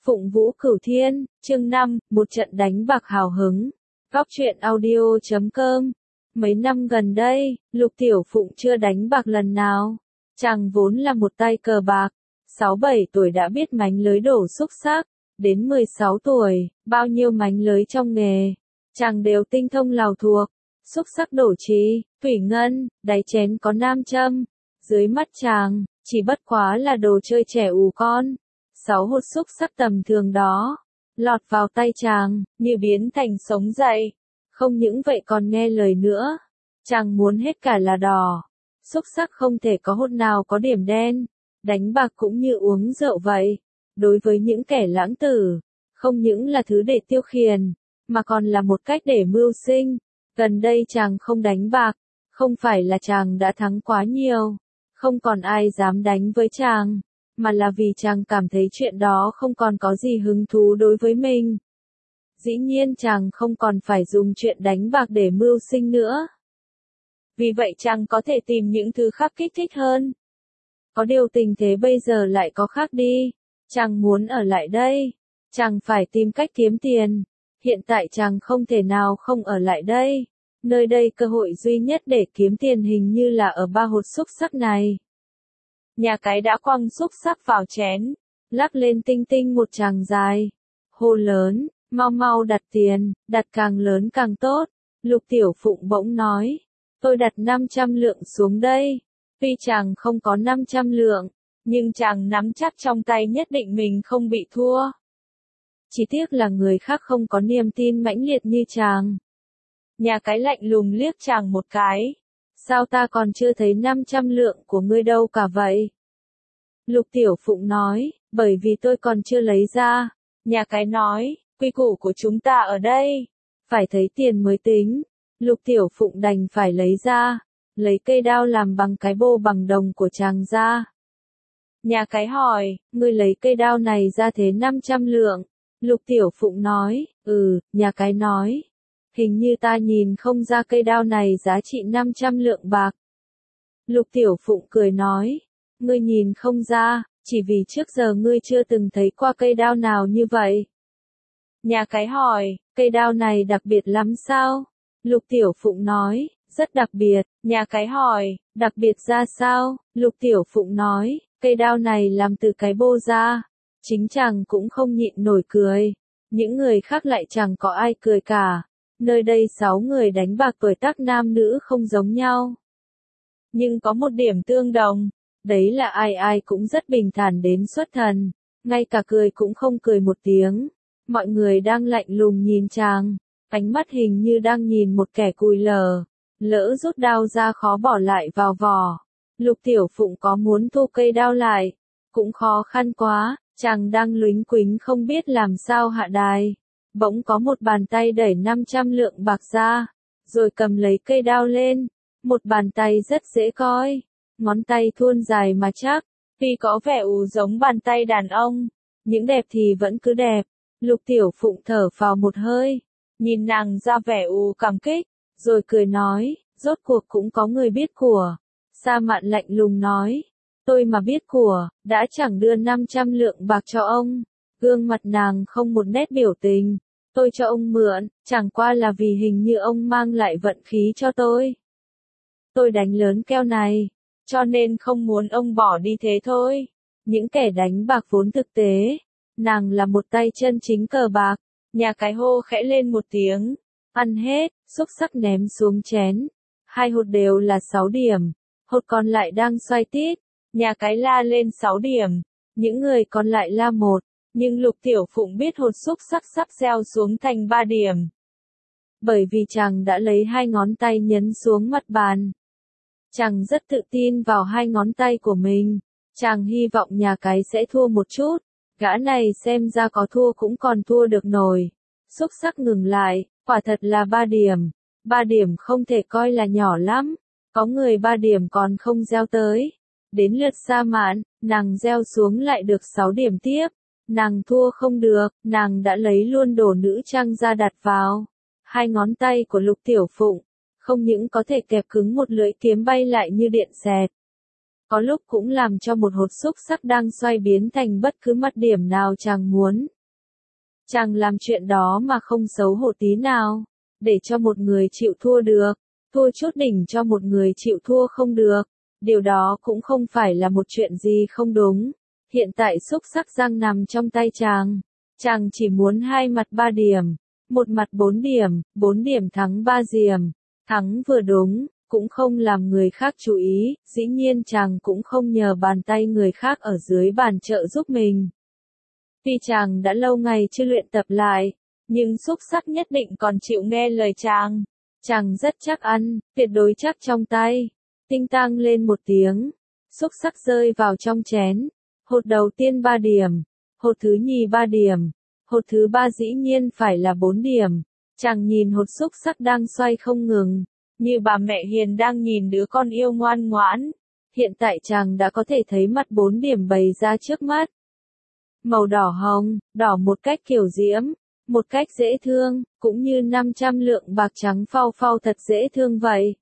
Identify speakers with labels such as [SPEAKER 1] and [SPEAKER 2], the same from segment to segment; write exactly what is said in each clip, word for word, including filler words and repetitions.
[SPEAKER 1] Phụng Vũ Cửu Thiên, chương năm, một trận đánh bạc hào hứng. Góc truyện audio chấm com. Mấy năm gần đây, Lục Tiểu Phụng chưa đánh bạc lần nào. Chàng vốn là một tay cờ bạc, sáu bảy tuổi đã biết mánh lưới đổ xúc xắc, đến mười sáu tuổi, bao nhiêu mánh lưới trong nghề, chàng đều tinh thông lào thuộc. Xúc xắc đổ trí, thủy ngân, đáy chén có nam châm. Dưới mắt chàng, chỉ bất quá là đồ chơi trẻ ù con. Sáu hột xúc xắc tầm thường đó, lọt vào tay chàng, như biến thành sống dậy. Không những vậy còn nghe lời nữa. Chàng muốn hết cả là đỏ. Xúc xắc không thể có hột nào có điểm đen. Đánh bạc cũng như uống rượu vậy. Đối với những kẻ lãng tử, không những là thứ để tiêu khiển, mà còn là một cách để mưu sinh. Gần đây chàng không đánh bạc, không phải là chàng đã thắng quá nhiều, không còn ai dám đánh với chàng, mà là vì chàng cảm thấy chuyện đó không còn có gì hứng thú đối với mình. Dĩ nhiên chàng không còn phải dùng chuyện đánh bạc để mưu sinh nữa. Vì vậy chàng có thể tìm những thứ khác kích thích hơn. Có điều tình thế bây giờ lại có khác đi. Chàng muốn ở lại đây. Chàng phải tìm cách kiếm tiền. Hiện tại chàng không thể nào không ở lại đây. Nơi đây cơ hội duy nhất để kiếm tiền hình như là ở ba hột xúc xắc này. Nhà cái đã quăng xúc xắc vào chén, lắc lên tinh tinh một tràng dài. Hô lớn, mau mau đặt tiền, đặt càng lớn càng tốt. Lục Tiểu Phụng bỗng nói, tôi đặt năm trăm lượng xuống đây. Tuy chàng không có năm trăm lượng, nhưng chàng nắm chắc trong tay nhất định mình không bị thua. Chỉ tiếc là người khác không có niềm tin mãnh liệt như chàng. Nhà cái lạnh lùng liếc chàng một cái. Sao ta còn chưa thấy năm trăm lượng của ngươi đâu cả vậy? Lục Tiểu Phụng nói, bởi vì tôi còn chưa lấy ra. Nhà cái nói, quy củ của chúng ta ở đây, phải thấy tiền mới tính. Lục Tiểu Phụng đành phải lấy ra, lấy cây đao làm bằng cái bô bằng đồng của chàng ra. Nhà cái hỏi, ngươi lấy cây đao này ra thế năm trăm lượng. Lục Tiểu Phụng nói, ừ, nhà cái nói. Hình như ta nhìn không ra cây đao này giá trị năm trăm lượng bạc. Lục Tiểu Phụng cười nói, ngươi nhìn không ra, chỉ vì trước giờ ngươi chưa từng thấy qua cây đao nào như vậy. Nhà cái hỏi, cây đao này đặc biệt lắm sao? Lục Tiểu Phụng nói, rất đặc biệt. Nhà cái hỏi, đặc biệt ra sao? Lục Tiểu Phụng nói, cây đao này làm từ cái bô ra. Chính chàng cũng không nhịn nổi cười. Những người khác lại chẳng có ai cười cả. Nơi đây sáu người đánh bạc tuổi tác nam nữ không giống nhau. Nhưng có một điểm tương đồng. Đấy là ai ai cũng rất bình thản đến xuất thần. Ngay cả cười cũng không cười một tiếng. Mọi người đang lạnh lùng nhìn chàng. Ánh mắt hình như đang nhìn một kẻ cùi lờ. Lỡ rút đao ra khó bỏ lại vào vỏ. Lục Tiểu Phụng có muốn thu cây đao lại. Cũng khó khăn quá. Chàng đang luính quính không biết làm sao hạ đài. Bỗng có một bàn tay đẩy năm trăm lượng bạc ra, rồi cầm lấy cây đao lên. Một bàn tay rất dễ coi, ngón tay thuôn dài mà chắc, tuy có vẻ ù giống bàn tay đàn ông, những đẹp thì vẫn cứ đẹp. Lục Tiểu Phụng thở phào một hơi, nhìn nàng ra vẻ ù cảm kích, rồi cười nói, rốt cuộc cũng có người biết của. Sa Mạn lạnh lùng nói, tôi mà biết của, đã chẳng đưa năm trăm lượng bạc cho ông. Gương mặt nàng không một nét biểu tình. Tôi cho ông mượn, chẳng qua là vì hình như ông mang lại vận khí cho tôi. Tôi đánh lớn keo này, cho nên không muốn ông bỏ đi thế thôi. Những kẻ đánh bạc vốn thực tế. Nàng là một tay chân chính cờ bạc. Nhà cái hô khẽ lên một tiếng. Ăn hết, xúc xắc ném xuống chén. Hai hột đều là sáu điểm. Hột còn lại đang xoay tít. Nhà cái la lên sáu điểm. Những người còn lại la một. Nhưng Lục Tiểu Phụng biết hột xúc xắc sắp gieo xuống thành ba điểm. Bởi vì chàng đã lấy hai ngón tay nhấn xuống mặt bàn. Chàng rất tự tin vào hai ngón tay của mình. Chàng hy vọng nhà cái sẽ thua một chút. Gã này xem ra có thua cũng còn thua được nổi. Xúc xắc ngừng lại, quả thật là ba điểm. Ba điểm không thể coi là nhỏ lắm. Có người ba điểm còn không gieo tới. Đến lượt Sa Mạn, nàng gieo xuống lại được sáu điểm tiếp. Nàng thua không được, nàng đã lấy luôn đồ nữ trang ra đặt vào. Hai ngón tay của Lục Tiểu Phụng, không những có thể kẹp cứng một lưỡi kiếm bay lại như điện xẹt. có lúc cũng làm cho một hột xúc xắc đang xoay biến thành bất cứ mặt điểm nào chàng muốn. Chàng làm chuyện đó mà không xấu hổ tí nào, để cho một người chịu thua được, thua chút đỉnh cho một người chịu thua không được, điều đó cũng không phải là một chuyện gì không đúng. Hiện tại xúc xắc đang nằm trong tay chàng, chàng chỉ muốn hai mặt ba điểm, một mặt bốn điểm, bốn điểm thắng ba điểm, thắng vừa đúng, cũng không làm người khác chú ý, dĩ nhiên chàng cũng không nhờ bàn tay người khác ở dưới bàn trợ giúp mình. Tuy chàng đã lâu ngày chưa luyện tập lại, nhưng xúc xắc nhất định còn chịu nghe lời chàng. Chàng rất chắc ăn, tuyệt đối chắc trong tay. Tinh tang lên một tiếng, xúc xắc rơi vào trong chén. Hột đầu tiên ba điểm, hột thứ nhì ba điểm, hột thứ ba dĩ nhiên phải là bốn điểm. Chàng nhìn hột xúc xắc đang xoay không ngừng, như bà mẹ hiền đang nhìn đứa con yêu ngoan ngoãn. Hiện tại chàng đã có thể thấy mặt bốn điểm bày ra trước mắt. Màu đỏ hồng, đỏ một cách kiểu diễm, một cách dễ thương, cũng như năm trăm lượng bạc trắng phau phau thật dễ thương vậy.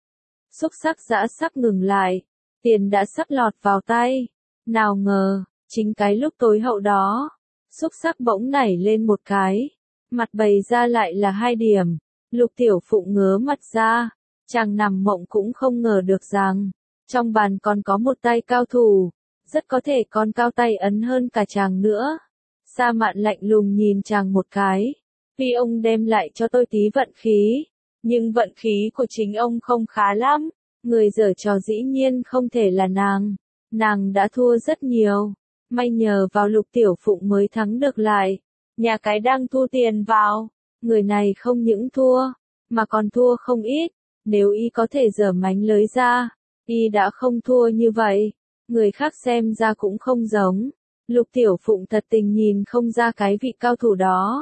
[SPEAKER 1] Xúc xắc dã sắp ngừng lại, tiền đã sắp lọt vào tay. Nào ngờ, chính cái lúc tối hậu đó, xúc xắc bỗng nảy lên một cái, mặt bày ra lại là hai điểm. Lục Tiểu Phụng ngớ mặt ra, chàng nằm mộng cũng không ngờ được rằng, trong bàn còn có một tay cao thủ, rất có thể còn cao tay ấn hơn cả chàng nữa. Sa Mạn lạnh lùng nhìn chàng một cái, vì ông đem lại cho tôi tí vận khí, nhưng vận khí của chính ông không khá lắm, người giở trò dĩ nhiên không thể là nàng, nàng đã thua rất nhiều, may nhờ vào Lục Tiểu Phụng mới thắng được lại, nhà cái đang thu tiền vào, người này không những thua, mà còn thua không ít, nếu y có thể giở mánh lưới ra, y đã không thua như vậy, người khác xem ra cũng không giống. Lục Tiểu Phụng thật tình nhìn không ra cái vị cao thủ đó.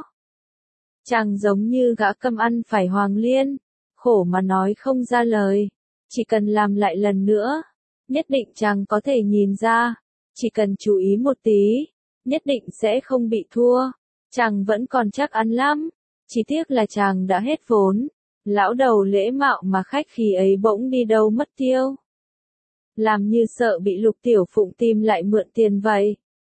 [SPEAKER 1] Chàng giống như gã câm ăn phải hoàng liên, khổ mà nói không ra lời, chỉ cần làm lại lần nữa, nhất định chàng có thể nhìn ra, chỉ cần chú ý một tí, nhất định sẽ không bị thua, chàng vẫn còn chắc ăn lắm, chỉ tiếc là chàng đã hết vốn, lão đầu lễ mạo mà khách khí ấy bỗng đi đâu mất tiêu. Làm như sợ bị Lục Tiểu Phụng tìm lại mượn tiền vậy.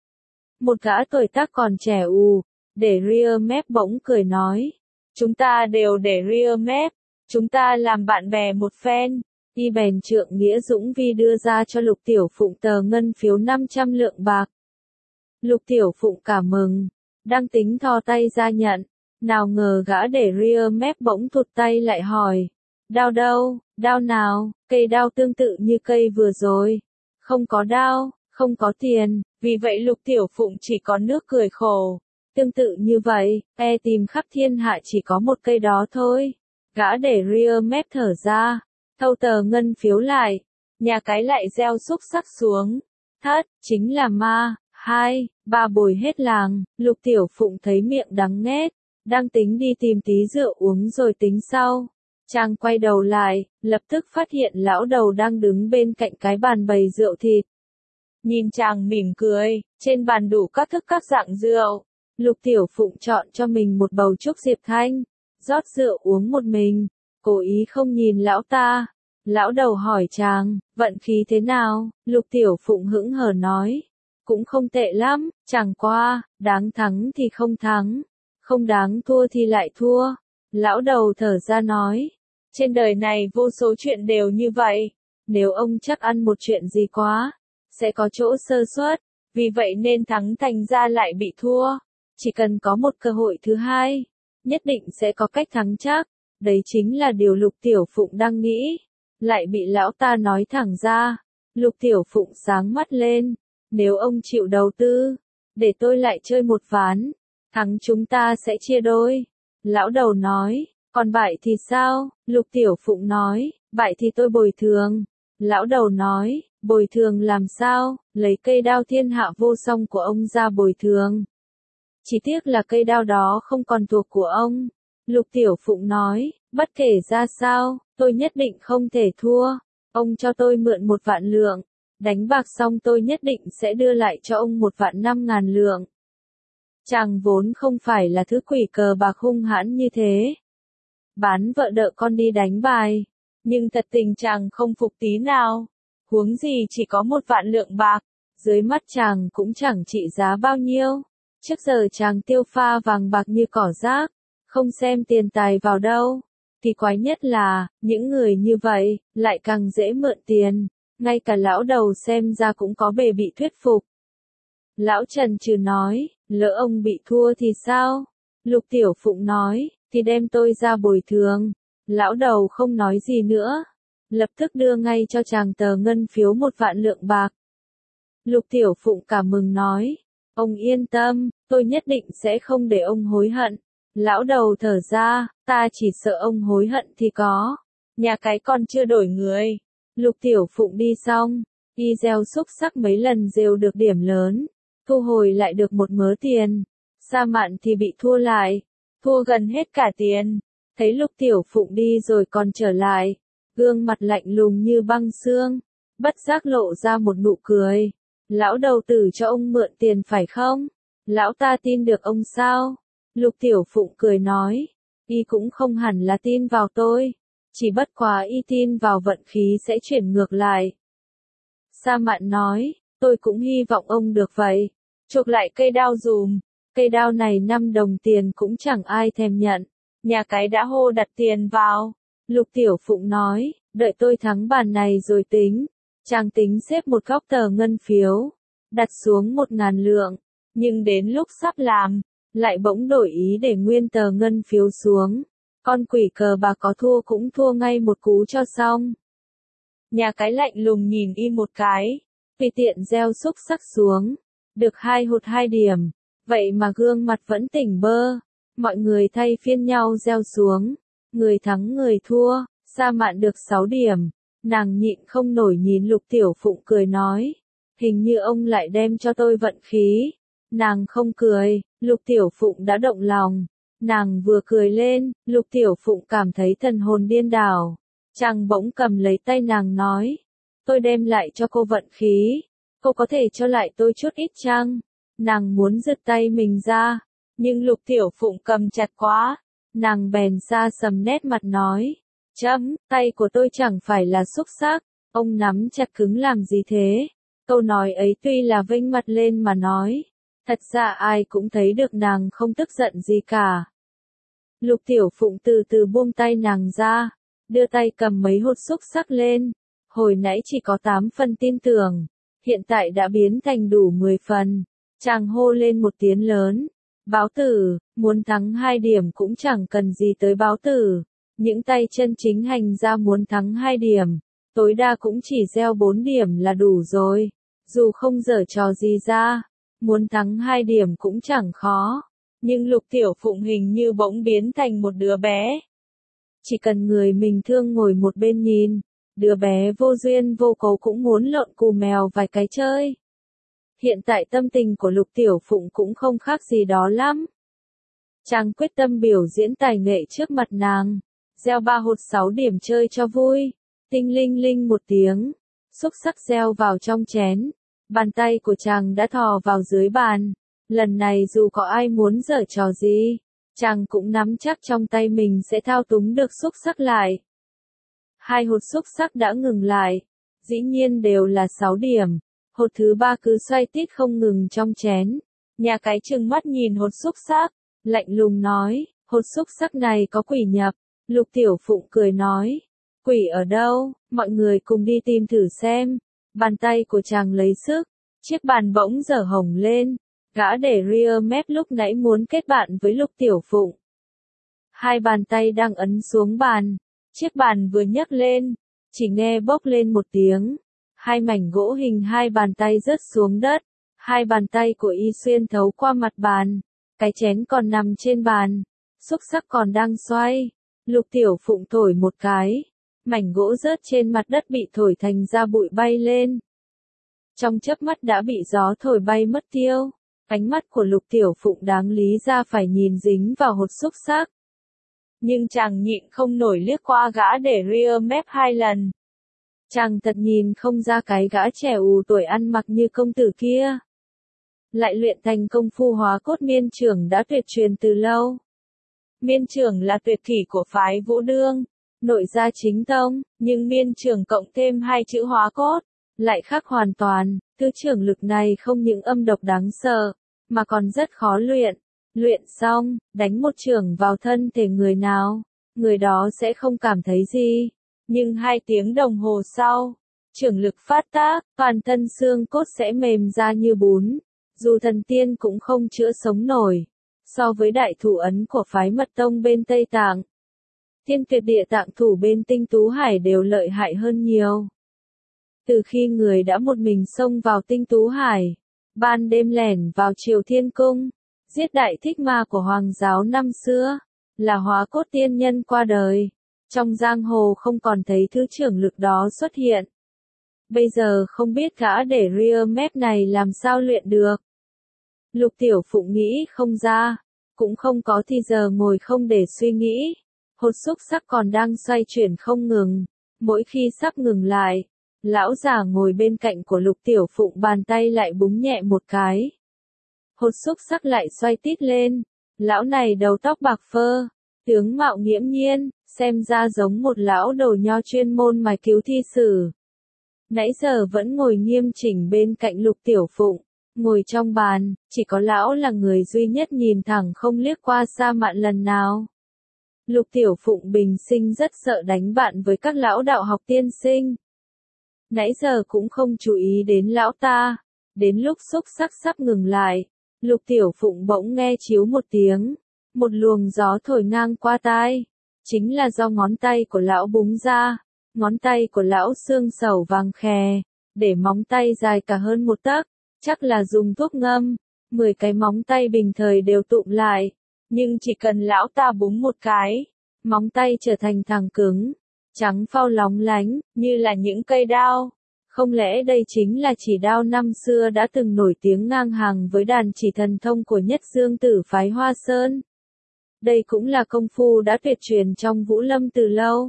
[SPEAKER 1] Một gã tuổi tác còn trẻ ù, để ria mép bỗng cười nói. Chúng ta đều để ria mép, chúng ta làm bạn bè một phen. Y bèn trượng nghĩa dũng vi đưa ra cho Lục Tiểu Phụng tờ ngân phiếu năm trăm lượng bạc. Lục Tiểu Phụng cảm mừng, đang tính thò tay ra nhận, nào ngờ gã để ria mép bỗng thụt tay lại hỏi. Đao đâu, đao nào, cây đao tương tự như cây vừa rồi. Không có đao, không có tiền, vì vậy Lục Tiểu Phụng chỉ có nước cười khổ. Tương tự như vậy, e tìm khắp thiên hạ chỉ có một cây đó thôi. Gã để ria mép thở ra, thâu tờ ngân phiếu lại, nhà cái lại gieo xúc xắc xuống. Thất, chính là ma, hai, ba bồi hết làng, Lục Tiểu Phụng thấy miệng đắng nghét, đang tính đi tìm tí rượu uống rồi tính sau. Chàng quay đầu lại, lập tức phát hiện lão đầu đang đứng bên cạnh cái bàn bày rượu thịt. Nhìn chàng mỉm cười, trên bàn đủ các thức các dạng rượu. Lục Tiểu Phụng chọn cho mình một bầu trúc Diệp Thanh, rót rượu uống một mình, cố ý không nhìn lão ta. Lão đầu hỏi chàng, vận khí thế nào? Lục Tiểu Phụng hững hờ nói, cũng không tệ lắm, chẳng qua, đáng thắng thì không thắng, không đáng thua thì lại thua. Lão đầu thở ra nói, trên đời này vô số chuyện đều như vậy, nếu ông chắc ăn một chuyện gì quá, sẽ có chỗ sơ suất, vì vậy nên thắng thành ra lại bị thua. Chỉ cần có một cơ hội thứ hai, nhất định sẽ có cách thắng chắc, đấy chính là điều Lục Tiểu Phụng đang nghĩ, lại bị lão ta nói thẳng ra. Lục Tiểu Phụng sáng mắt lên, nếu ông chịu đầu tư, để tôi lại chơi một ván, thắng chúng ta sẽ chia đôi. Lão đầu nói, còn bại thì sao? Lục Tiểu Phụng nói, bại thì tôi bồi thường. Lão đầu nói, bồi thường làm sao? Lấy cây đao thiên hạ vô song của ông ra bồi thường. Chỉ tiếc là cây đao đó không còn thuộc của ông. Lục Tiểu Phụng nói, bất kể ra sao, tôi nhất định không thể thua. Ông cho tôi mượn một vạn lượng. Đánh bạc xong tôi nhất định sẽ đưa lại cho ông một vạn năm ngàn lượng. Chàng vốn không phải là thứ quỷ cờ bạc hung hãn như thế. Bán vợ đợ con đi đánh bài. Nhưng thật tình chàng không phục tí nào. Huống gì chỉ có một vạn lượng bạc, dưới mắt chàng cũng chẳng trị giá bao nhiêu. Trước giờ chàng tiêu pha vàng bạc như cỏ rác, không xem tiền tài vào đâu. Thì quái nhất là, những người như vậy, lại càng dễ mượn tiền, ngay cả lão đầu xem ra cũng có bề bị thuyết phục. Lão Trần trừ nói, lỡ ông bị thua thì sao? Lục Tiểu Phụng nói, thì đem tôi ra bồi thường. Lão đầu không nói gì nữa, lập tức đưa ngay cho chàng tờ ngân phiếu một vạn lượng bạc. Lục Tiểu Phụng cảm mừng nói, ông yên tâm, tôi nhất định sẽ không để ông hối hận. Lão đầu thở ra, ta chỉ sợ ông hối hận thì có. Nhà cái còn chưa đổi người. Lục Tiểu Phụng đi xong, y gieo xúc sắc mấy lần rêu được điểm lớn, thu hồi lại được một mớ tiền. Sa Mạn thì bị thua lại, thua gần hết cả tiền. Thấy Lục Tiểu Phụng đi rồi còn trở lại, gương mặt lạnh lùng như băng xương, bất giác lộ ra một nụ cười. Lão đầu tử cho ông mượn tiền phải không? Lão ta tin được ông sao? Lục Tiểu Phụng cười nói, y cũng không hẳn là tin vào tôi, chỉ bất quá y tin vào vận khí sẽ chuyển ngược lại. Sa Mạn nói, tôi cũng hy vọng ông được vậy. Chuộc lại cây đao dùm, cây đao này năm đồng tiền cũng chẳng ai thèm nhận. Nhà cái đã hô đặt tiền vào. Lục Tiểu Phụng nói, đợi tôi thắng bàn này rồi tính. Chàng tính xếp một góc tờ ngân phiếu, đặt xuống một ngàn lượng, nhưng đến lúc sắp làm, lại bỗng đổi ý để nguyên tờ ngân phiếu xuống. Con quỷ cờ bà có thua cũng thua ngay một cú cho xong. Nhà cái lạnh lùng nhìn y một cái, tùy tiện gieo xúc sắc xuống, được hai hột hai điểm, vậy mà gương mặt vẫn tỉnh bơ. Mọi người thay phiên nhau gieo xuống, người thắng người thua. Sa Mạn được sáu điểm, nàng nhịn không nổi nhìn Lục Tiểu Phụng cười nói, hình như ông lại đem cho tôi vận khí. Nàng không cười, Lục Tiểu Phụng đã động lòng. Nàng vừa cười lên, Lục Tiểu Phụng cảm thấy thần hồn điên đảo. Chàng bỗng cầm lấy tay nàng nói, tôi đem lại cho cô vận khí, cô có thể cho lại tôi chút ít chăng? Nàng muốn giật tay mình ra, nhưng Lục Tiểu Phụng cầm chặt quá. Nàng bèn xa sầm nét mặt nói, chấm, tay của tôi chẳng phải là xúc xác, ông nắm chặt cứng làm gì thế? Câu nói ấy tuy là vênh mặt lên mà nói, thật ra ai cũng thấy được nàng không tức giận gì cả. Lục Tiểu Phụng từ từ buông tay nàng ra, đưa tay cầm mấy hột xúc xắc lên. Hồi nãy chỉ có tám phần tin tưởng, hiện tại đã biến thành đủ mười phần. Chàng hô lên một tiếng lớn, báo tử, muốn thắng hai điểm cũng chẳng cần gì tới báo tử. Những tay chân chính hành ra muốn thắng hai điểm, tối đa cũng chỉ gieo bốn điểm là đủ rồi. Dù không giở trò gì ra, muốn thắng hai điểm cũng chẳng khó. Nhưng Lục Tiểu Phụng hình như bỗng biến thành một đứa bé. Chỉ cần người mình thương ngồi một bên nhìn, đứa bé vô duyên vô cớ cũng muốn lộn cù mèo vài cái chơi. Hiện tại tâm tình của Lục Tiểu Phụng cũng không khác gì đó lắm. Chàng quyết tâm biểu diễn tài nghệ trước mặt nàng, gieo ba hột sáu điểm chơi cho vui. Tinh linh linh một tiếng, xúc sắc gieo vào trong chén. Bàn tay của chàng đã thò vào dưới bàn. Lần này dù có ai muốn giở trò gì, chàng cũng nắm chắc trong tay mình sẽ thao túng được xúc sắc lại. Hai hột xúc sắc đã ngừng lại, dĩ nhiên đều là sáu điểm. Hột thứ ba cứ xoay tít không ngừng trong chén. Nhà cái trừng mắt nhìn hột xúc sắc, lạnh lùng nói, hột xúc sắc này có quỷ nhập. Lục Tiểu Phụng cười nói, quỷ ở đâu, mọi người cùng đi tìm thử xem. Bàn tay của chàng lấy sức, chiếc bàn bỗng dở hồng lên. Gã để ria mép lúc nãy muốn kết bạn với Lục Tiểu Phụng. Hai bàn tay đang ấn xuống bàn, chiếc bàn vừa nhấc lên, chỉ nghe bốc lên một tiếng. Hai mảnh gỗ hình hai bàn tay rớt xuống đất, hai bàn tay của y xuyên thấu qua mặt bàn, cái chén còn nằm trên bàn, xúc sắc còn đang xoay. Lục Tiểu Phụng thổi một cái, mảnh gỗ rớt trên mặt đất bị thổi thành ra bụi bay lên. Trong chớp mắt đã bị gió thổi bay mất tiêu. Ánh mắt của Lục Tiểu Phụng đáng lý ra phải nhìn dính vào hột xúc sắc. Nhưng chàng nhịn không nổi liếc qua gã để ria mép hai lần. Chàng thật nhìn không ra cái gã trẻ ù tuổi ăn mặc như công tử kia. Lại luyện thành công phu hóa cốt miên trưởng đã tuyệt truyền từ lâu. Miên trưởng là tuyệt kỷ của phái Vũ Đương, nội gia chính tông, nhưng miên trưởng cộng thêm hai chữ hóa cốt, lại khác hoàn toàn, thứ trưởng lực này không những âm độc đáng sợ, mà còn rất khó luyện. Luyện xong, đánh một chưởng vào thân thể người nào, người đó sẽ không cảm thấy gì. Nhưng hai tiếng đồng hồ sau, chưởng lực phát tác, toàn thân xương cốt sẽ mềm ra như bún. Dù thần tiên cũng không chữa sống nổi. So với đại thủ ấn của phái mật tông bên Tây Tạng, thiên tuyệt địa tạng thủ bên Tinh Tú Hải đều lợi hại hơn nhiều. Từ khi người đã một mình xông vào Tinh Tú Hải, ban đêm lẻn vào Triều Thiên Cung, giết đại thích ma của Hoàng giáo năm xưa, là Hóa Cốt tiên nhân qua đời, trong giang hồ không còn thấy thứ trưởng lực đó xuất hiện. Bây giờ không biết gã để ria mép này làm sao luyện được. Lục Tiểu Phụng nghĩ không ra, cũng không có thì giờ ngồi không để suy nghĩ. Hột xúc sắc còn đang xoay chuyển không ngừng, mỗi khi sắp ngừng lại, lão già ngồi bên cạnh của Lục Tiểu Phụng bàn tay lại búng nhẹ một cái. Hột xúc sắc lại xoay tít lên, lão này đầu tóc bạc phơ, tướng mạo nghiễm nhiên, xem ra giống một lão đầu nho chuyên môn mài cứu thi sử. Nãy giờ vẫn ngồi nghiêm chỉnh bên cạnh Lục Tiểu Phụng, ngồi trong bàn, chỉ có lão là người duy nhất nhìn thẳng không liếc qua Sa Mạn lần nào. Lục Tiểu Phụng bình sinh rất sợ đánh bạn với các lão đạo học tiên sinh. Nãy giờ cũng không chú ý đến lão ta, đến lúc xúc sắc sắp ngừng lại, Lục Tiểu Phụng bỗng nghe chiếu một tiếng, một luồng gió thổi ngang qua tai, chính là do ngón tay của lão búng ra, ngón tay của lão xương sầu vàng khè, để móng tay dài cả hơn một tấc, chắc là dùng thuốc ngâm, mười cái móng tay bình thời đều tụm lại, nhưng chỉ cần lão ta búng một cái, móng tay trở thành thẳng cứng, trắng phau lóng lánh, như là những cây đao. Không lẽ đây chính là chỉ đao năm xưa đã từng nổi tiếng ngang hàng với đàn chỉ thần thông của Nhất Dương Tử phái Hoa Sơn? Đây cũng là công phu đã tuyệt truyền trong Vũ Lâm từ lâu.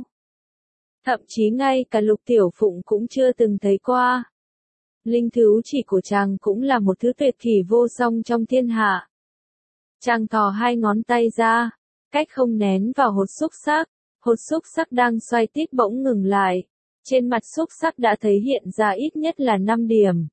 [SPEAKER 1] Thậm chí ngay cả Lục Tiểu Phụng cũng chưa từng thấy qua. Linh thú chỉ của chàng cũng là một thứ tuyệt kỳ vô song trong thiên hạ. Chàng thò hai ngón tay ra, cách không nén vào hột xúc sắc, hột xúc sắc đang xoay tít bỗng ngừng lại. Trên mặt xúc sắc đã thấy hiện ra ít nhất là năm điểm.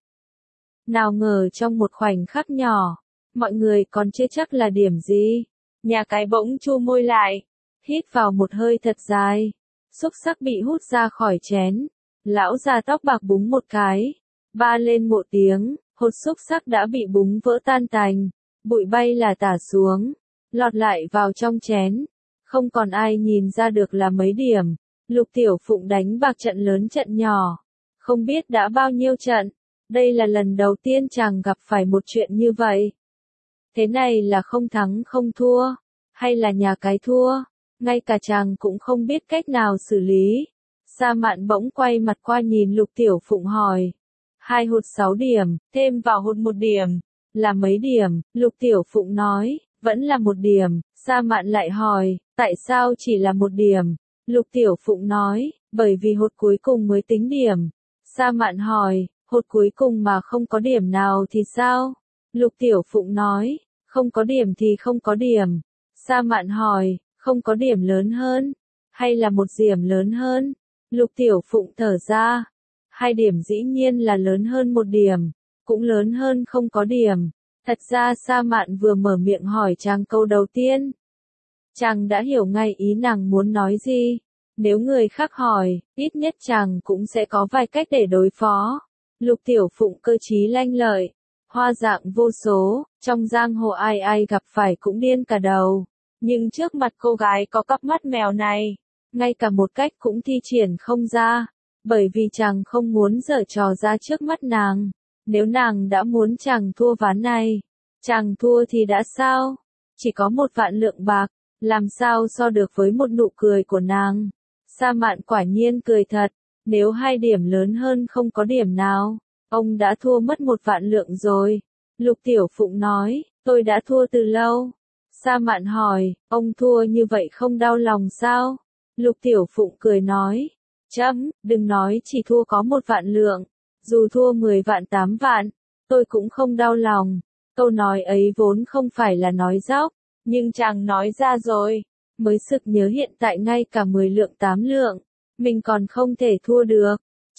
[SPEAKER 1] Nào ngờ trong một khoảnh khắc nhỏ, mọi người còn chưa chắc là điểm gì. Nhà cái bỗng chu môi lại, hít vào một hơi thật dài. Xúc sắc bị hút ra khỏi chén. Lão già tóc bạc búng một cái. Ba lên một tiếng, hột xúc sắc đã bị búng vỡ tan tành. Bụi bay là tả xuống, lọt lại vào trong chén. Không còn ai nhìn ra được là mấy điểm. Lục Tiểu Phụng đánh bạc trận lớn trận nhỏ, không biết đã bao nhiêu trận, đây là lần đầu tiên chàng gặp phải một chuyện như vậy. Thế này là không thắng không thua, hay là nhà cái thua, ngay cả chàng cũng không biết cách nào xử lý. Sa Mạn bỗng quay mặt qua nhìn Lục Tiểu Phụng hỏi, hai hột sáu điểm, thêm vào hột một điểm, là mấy điểm? Lục Tiểu Phụng nói, vẫn là một điểm. Sa Mạn lại hỏi, tại sao chỉ là một điểm? Lục Tiểu Phụng nói, bởi vì hột cuối cùng mới tính điểm. Sa Mạn hỏi, hột cuối cùng mà không có điểm nào thì sao? Lục Tiểu Phụng nói, không có điểm thì không có điểm. Sa Mạn hỏi, không có điểm lớn hơn, hay là một điểm lớn hơn? Lục Tiểu Phụng thở ra, hai điểm dĩ nhiên là lớn hơn một điểm, cũng lớn hơn không có điểm. Thật ra Sa Mạn vừa mở miệng hỏi chàng câu đầu tiên, chàng đã hiểu ngay ý nàng muốn nói gì. Nếu người khác hỏi, ít nhất chàng cũng sẽ có vài cách để đối phó. Lục Tiểu Phụng cơ trí lanh lợi, hoa dạng vô số, trong giang hồ ai ai gặp phải cũng điên cả đầu. Nhưng trước mặt cô gái có cặp mắt mèo này, ngay cả một cách cũng thi triển không ra, bởi vì chàng không muốn giở trò ra trước mắt nàng. Nếu nàng đã muốn chàng thua ván này, chàng thua thì đã sao? Chỉ có một vạn lượng bạc, làm sao so được với một nụ cười của nàng? Sa Mạn quả nhiên cười thật, nếu hai điểm lớn hơn không có điểm nào, ông đã thua mất một vạn lượng rồi. Lục Tiểu Phụng nói, tôi đã thua từ lâu. Sa Mạn hỏi, ông thua như vậy không đau lòng sao? Lục Tiểu Phụng cười nói, chấm, đừng nói chỉ thua có một vạn lượng, dù thua mười vạn tám vạn, tôi cũng không đau lòng. Câu nói ấy vốn không phải là nói dóc, nhưng chàng nói ra rồi, mới sực nhớ hiện tại ngay cả mười lượng tám lượng, mình còn không thể thua được.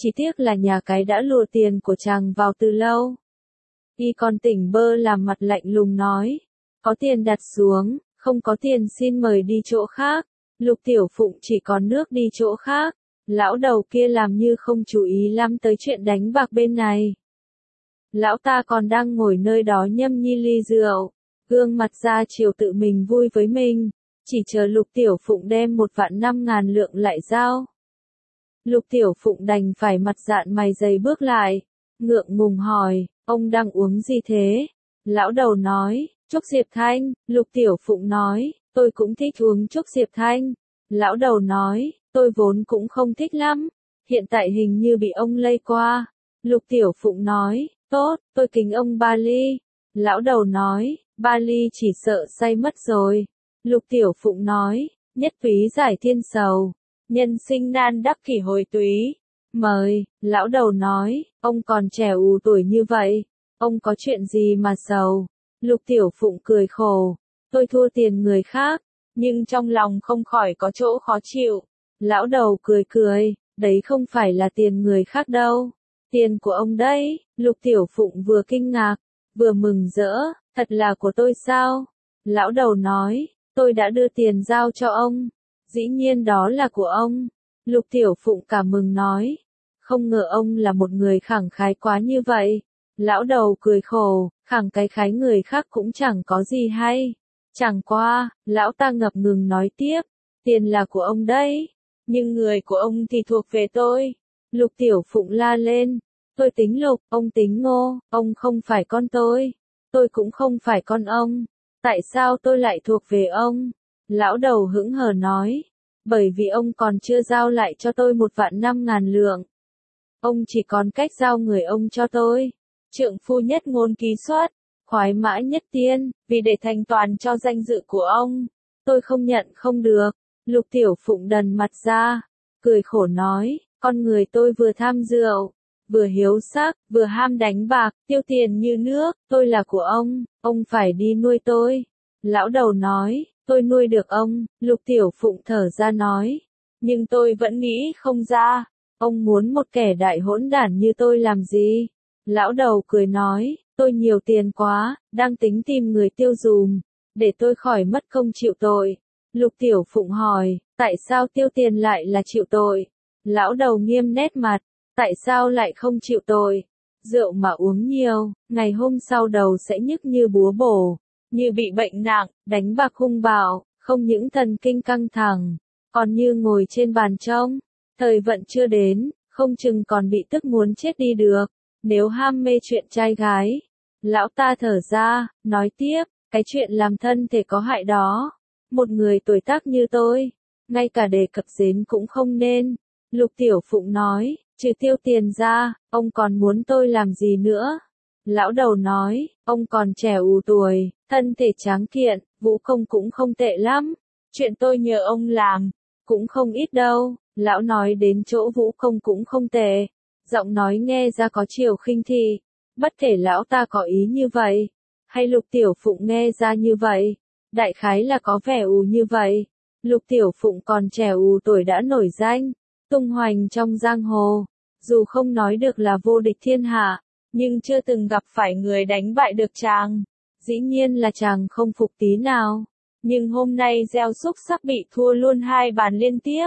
[SPEAKER 1] chỉ tiếc là nhà cái đã lùa tiền của chàng vào từ lâu. Y còn tỉnh bơ làm mặt lạnh lùng nói, có tiền đặt xuống, không có tiền xin mời đi chỗ khác. Lục Tiểu Phụng chỉ còn nước đi chỗ khác. Lão đầu kia làm như không chú ý lắm tới chuyện đánh bạc bên này. Lão ta còn đang ngồi nơi đó nhâm nhi ly rượu, gương mặt ra chiều tự mình vui với mình, chỉ chờ Lục Tiểu Phụng đem một vạn năm ngàn lượng lại giao. Lục Tiểu Phụng đành phải mặt dạn mày dày bước lại, ngượng ngùng hỏi, ông đang uống gì thế? Lão đầu nói, Trúc Diệp Thanh. Lục Tiểu Phụng nói, tôi cũng thích uống Trúc Diệp Thanh. Lão đầu nói, tôi vốn cũng không thích lắm, hiện tại hình như bị ông lây qua. Lục Tiểu Phụng nói, tốt, tôi kính ông ba ly. Lão đầu nói, ba ly chỉ sợ say mất rồi. Lục Tiểu Phụng nói, nhất túy giải thiên sầu, nhân sinh nan đắc kỷ hồi túy. Mời. Lão đầu nói, ông còn trẻ ù tuổi như vậy, ông có chuyện gì mà sầu? Lục Tiểu Phụng cười khổ, tôi thua tiền người khác, nhưng trong lòng không khỏi có chỗ khó chịu. Lão đầu cười cười, đấy không phải là tiền người khác đâu, tiền của ông đấy. Lục Tiểu Phụng vừa kinh ngạc, vừa mừng rỡ, thật là của tôi sao? Lão đầu nói, tôi đã đưa tiền giao cho ông, dĩ nhiên đó là của ông. Lục Tiểu Phụng cảm mừng nói, không ngờ ông là một người khẳng khái quá như vậy. Lão đầu cười khổ, khẳng cái khái người khác cũng chẳng có gì hay. Chẳng qua, lão ta ngập ngừng nói tiếp, tiền là của ông đấy, nhưng người của ông thì thuộc về tôi. Lục Tiểu Phụng la lên, tôi tính Lục, ông tính Ngô, ông không phải con tôi, tôi cũng không phải con ông, tại sao tôi lại thuộc về ông? Lão đầu hững hờ nói, bởi vì ông còn chưa giao lại cho tôi một vạn năm ngàn lượng. Ông chỉ còn cách giao người ông cho tôi. Trượng phu nhất ngôn ký xuất, khoái mã nhất tiên, vì để thành toàn cho danh dự của ông, tôi không nhận không được. Lục Tiểu Phụng đần mặt ra, cười khổ nói, con người tôi vừa tham rượu, vừa hiếu sắc, vừa ham đánh bạc, tiêu tiền như nước, tôi là của ông, ông phải đi nuôi tôi. Lão đầu nói, tôi nuôi được ông. Lục Tiểu Phụng thở ra nói, nhưng tôi vẫn nghĩ không ra, ông muốn một kẻ đại hỗn đản như tôi làm gì? Lão đầu cười nói, tôi nhiều tiền quá, đang tính tìm người tiêu dùm, để tôi khỏi mất công chịu tội. Lục Tiểu Phụng hỏi, tại sao tiêu tiền lại là chịu tội? Lão đầu nghiêm nét mặt, tại sao lại không chịu tội? Rượu mà uống nhiều, ngày hôm sau đầu sẽ nhức như búa bổ, như bị bệnh nặng, đánh bạc hung bạo, không những thần kinh căng thẳng, còn như ngồi trên bàn trông, thời vận chưa đến, không chừng còn bị tức muốn chết đi được. Nếu ham mê chuyện trai gái, lão ta thở ra, nói tiếp, cái chuyện làm thân thể có hại đó, một người tuổi tác như tôi, ngay cả đề cập đến cũng không nên. Lục Tiểu Phụng nói, trừ tiêu tiền ra, ông còn muốn tôi làm gì nữa? Lão đầu nói, ông còn trẻ ù tuổi, thân thể tráng kiện, vũ công cũng không tệ lắm, chuyện tôi nhờ ông làm, cũng không ít đâu. Lão nói đến chỗ vũ công cũng không tệ, giọng nói nghe ra có chiều khinh thị, bất kể lão ta có ý như vậy, hay Lục Tiểu Phụng nghe ra như vậy, đại khái là có vẻ ù như vậy. Lục Tiểu Phụng còn trẻ ù tuổi đã nổi danh, tung hoành trong giang hồ, dù không nói được là vô địch thiên hạ, nhưng chưa từng gặp phải người đánh bại được chàng. Dĩ nhiên là chàng không phục tí nào, nhưng hôm nay gieo xúc sắc bị thua luôn hai bàn liên tiếp.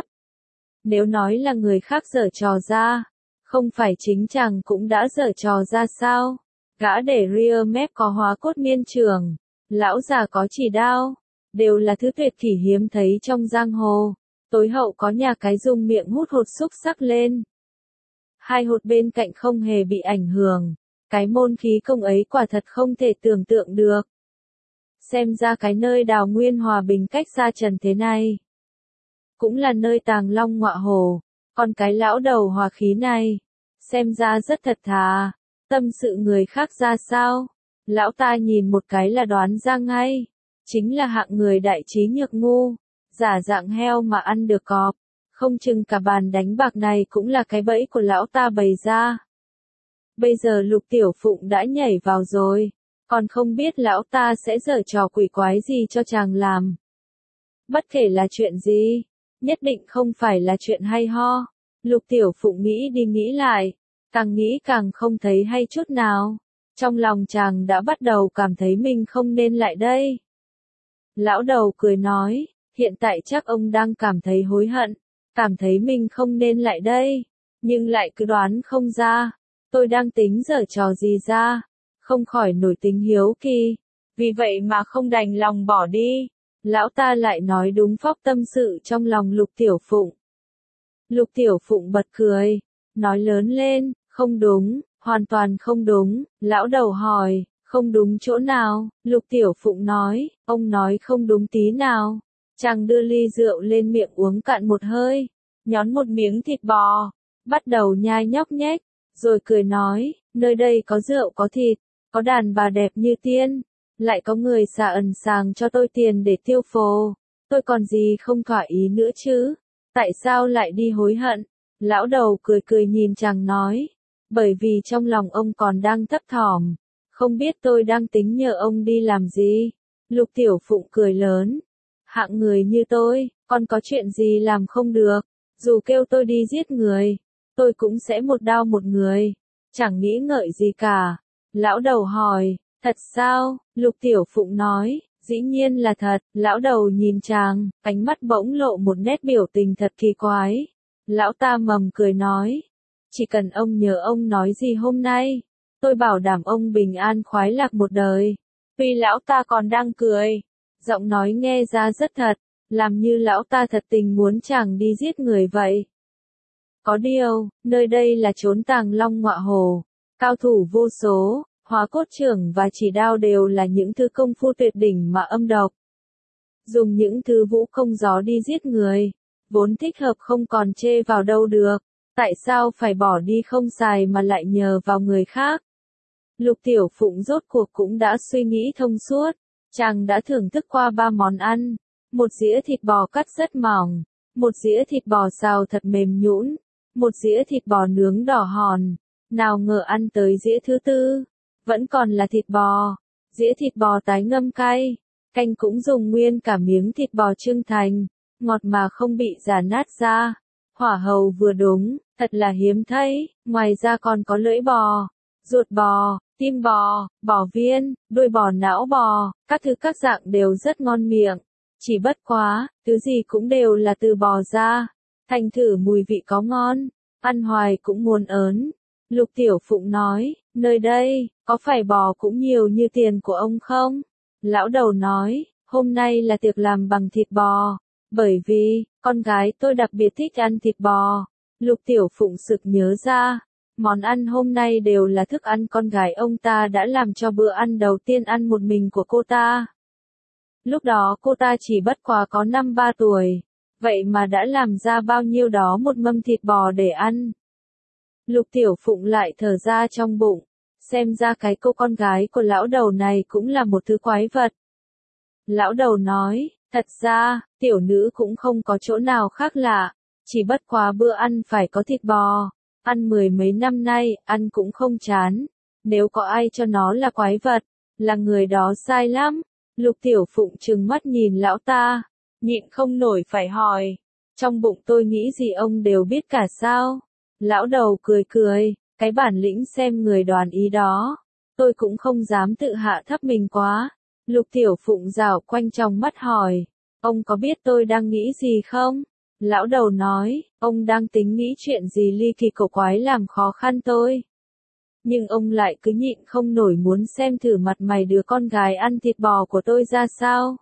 [SPEAKER 1] Nếu nói là người khác giở trò ra, không phải chính chàng cũng đã giở trò ra sao? Gã để rear mép có hóa cốt miên trường, lão già có chỉ đao, đều là thứ tuyệt kỷ hiếm thấy trong giang hồ. Tối hậu có nhà cái dùng miệng hút hột xúc sắc lên. Hai hột bên cạnh không hề bị ảnh hưởng, cái môn khí công ấy quả thật không thể tưởng tượng được. Xem ra cái nơi đào nguyên hòa bình cách xa trần thế này, cũng là nơi tàng long ngọa hổ, còn cái lão đầu hòa khí này, xem ra rất thật thà, tâm sự người khác ra sao, lão ta nhìn một cái là đoán ra ngay, chính là hạng người đại trí nhược ngu, giả dạng heo mà ăn được cọp, không chừng cả bàn đánh bạc này cũng là cái bẫy của lão ta bày ra. Bây giờ Lục Tiểu Phụng đã nhảy vào rồi, còn không biết lão ta sẽ giở trò quỷ quái gì cho chàng làm. Bất kể là chuyện gì, nhất định không phải là chuyện hay ho. Lục Tiểu Phụng nghĩ đi nghĩ lại, càng nghĩ càng không thấy hay chút nào. Trong lòng chàng đã bắt đầu cảm thấy mình không nên lại đây. Lão đầu cười nói, hiện tại chắc ông đang cảm thấy hối hận, cảm thấy mình không nên lại đây, nhưng lại cứ đoán không ra, tôi đang tính giở trò gì ra, không khỏi nổi tính hiếu kỳ, vì vậy mà không đành lòng bỏ đi. Lão ta lại nói đúng phóc tâm sự trong lòng Lục Tiểu Phụng. Lục Tiểu Phụng bật cười, nói lớn lên, không đúng, hoàn toàn không đúng. Lão đầu hỏi, không đúng chỗ nào? Lục Tiểu Phụng nói, ông nói không đúng tí nào. Chàng đưa ly rượu lên miệng uống cạn một hơi, nhón một miếng thịt bò, bắt đầu nhai nhóc nhách, rồi cười nói, nơi đây có rượu có thịt, có đàn bà đẹp như tiên, lại có người xà ẩn sàng cho tôi tiền để tiêu phồ, tôi còn gì không thỏa ý nữa chứ, tại sao lại đi hối hận? Lão đầu cười cười nhìn chàng nói, bởi vì trong lòng ông còn đang thấp thỏm, không biết tôi đang tính nhờ ông đi làm gì. Lục Tiểu Phụng cười lớn, hạng người như tôi, còn có chuyện gì làm không được, dù kêu tôi đi giết người, tôi cũng sẽ một đao một người, chẳng nghĩ ngợi gì cả. Lão đầu hỏi, thật sao? Lục Tiểu Phụng nói, dĩ nhiên là thật. Lão đầu nhìn chàng, ánh mắt bỗng lộ một nét biểu tình thật kỳ quái. Lão ta mầm cười nói, chỉ cần ông nhớ ông nói gì hôm nay, tôi bảo đảm ông bình an khoái lạc một đời. Tuy lão ta còn đang cười, giọng nói nghe ra rất thật, làm như lão ta thật tình muốn chàng đi giết người vậy. Có điều, nơi đây là chốn Tàng Long Ngọa Hồ, cao thủ vô số, hóa cốt trưởng và chỉ đao đều là những thứ công phu tuyệt đỉnh mà âm độc. Dùng những thứ vũ công gió đi giết người, vốn thích hợp không còn chê vào đâu được, tại sao phải bỏ đi không xài mà lại nhờ vào người khác? Lục Tiểu Phụng rốt cuộc cũng đã suy nghĩ thông suốt, chàng đã thưởng thức qua ba món ăn, một dĩa thịt bò cắt rất mỏng, một dĩa thịt bò xào thật mềm nhũn, một dĩa thịt bò nướng đỏ hòn, nào ngờ ăn tới dĩa thứ tư, vẫn còn là thịt bò, dĩa thịt bò tái ngâm cay, canh cũng dùng nguyên cả miếng thịt bò trưng thành, ngọt mà không bị già nát ra, hỏa hầu vừa đúng, thật là hiếm thấy, ngoài ra còn có lưỡi bò, ruột bò, tim bò, bò viên, đuôi bò, não bò, các thứ các dạng đều rất ngon miệng, chỉ bất quá, thứ gì cũng đều là từ bò ra, thành thử mùi vị có ngon, ăn hoài cũng muốn ớn. Lục Tiểu Phụng nói, nơi đây, có phải bò cũng nhiều như tiền của ông không? Lão đầu nói, hôm nay là tiệc làm bằng thịt bò, bởi vì, con gái tôi đặc biệt thích ăn thịt bò. Lục Tiểu Phụng sực nhớ ra, món ăn hôm nay đều là thức ăn con gái ông ta đã làm cho bữa ăn đầu tiên ăn một mình của cô ta. Lúc đó cô ta chỉ bất quá có năm ba tuổi, vậy mà đã làm ra bao nhiêu đó một mâm thịt bò để ăn. Lục Tiểu Phụng lại thở ra trong bụng, xem ra cái cô con gái của lão đầu này cũng là một thứ quái vật. Lão đầu nói, thật ra, tiểu nữ cũng không có chỗ nào khác lạ, chỉ bất quá bữa ăn phải có thịt bò, ăn mười mấy năm nay, ăn cũng không chán, nếu có ai cho nó là quái vật, là người đó sai lắm. Lục Tiểu Phụng trừng mắt nhìn lão ta, nhịn không nổi phải hỏi, trong bụng tôi nghĩ gì ông đều biết cả sao? Lão đầu cười cười, cái bản lĩnh xem người đoán ý đó, tôi cũng không dám tự hạ thấp mình quá. Lục Tiểu Phụng rảo quanh trong mắt hỏi, ông có biết tôi đang nghĩ gì không? Lão đầu nói, ông đang tính nghĩ chuyện gì ly kỳ cổ quái làm khó khăn tôi. Nhưng ông lại cứ nhịn không nổi muốn xem thử mặt mày đứa con gái ăn thịt bò của tôi ra sao.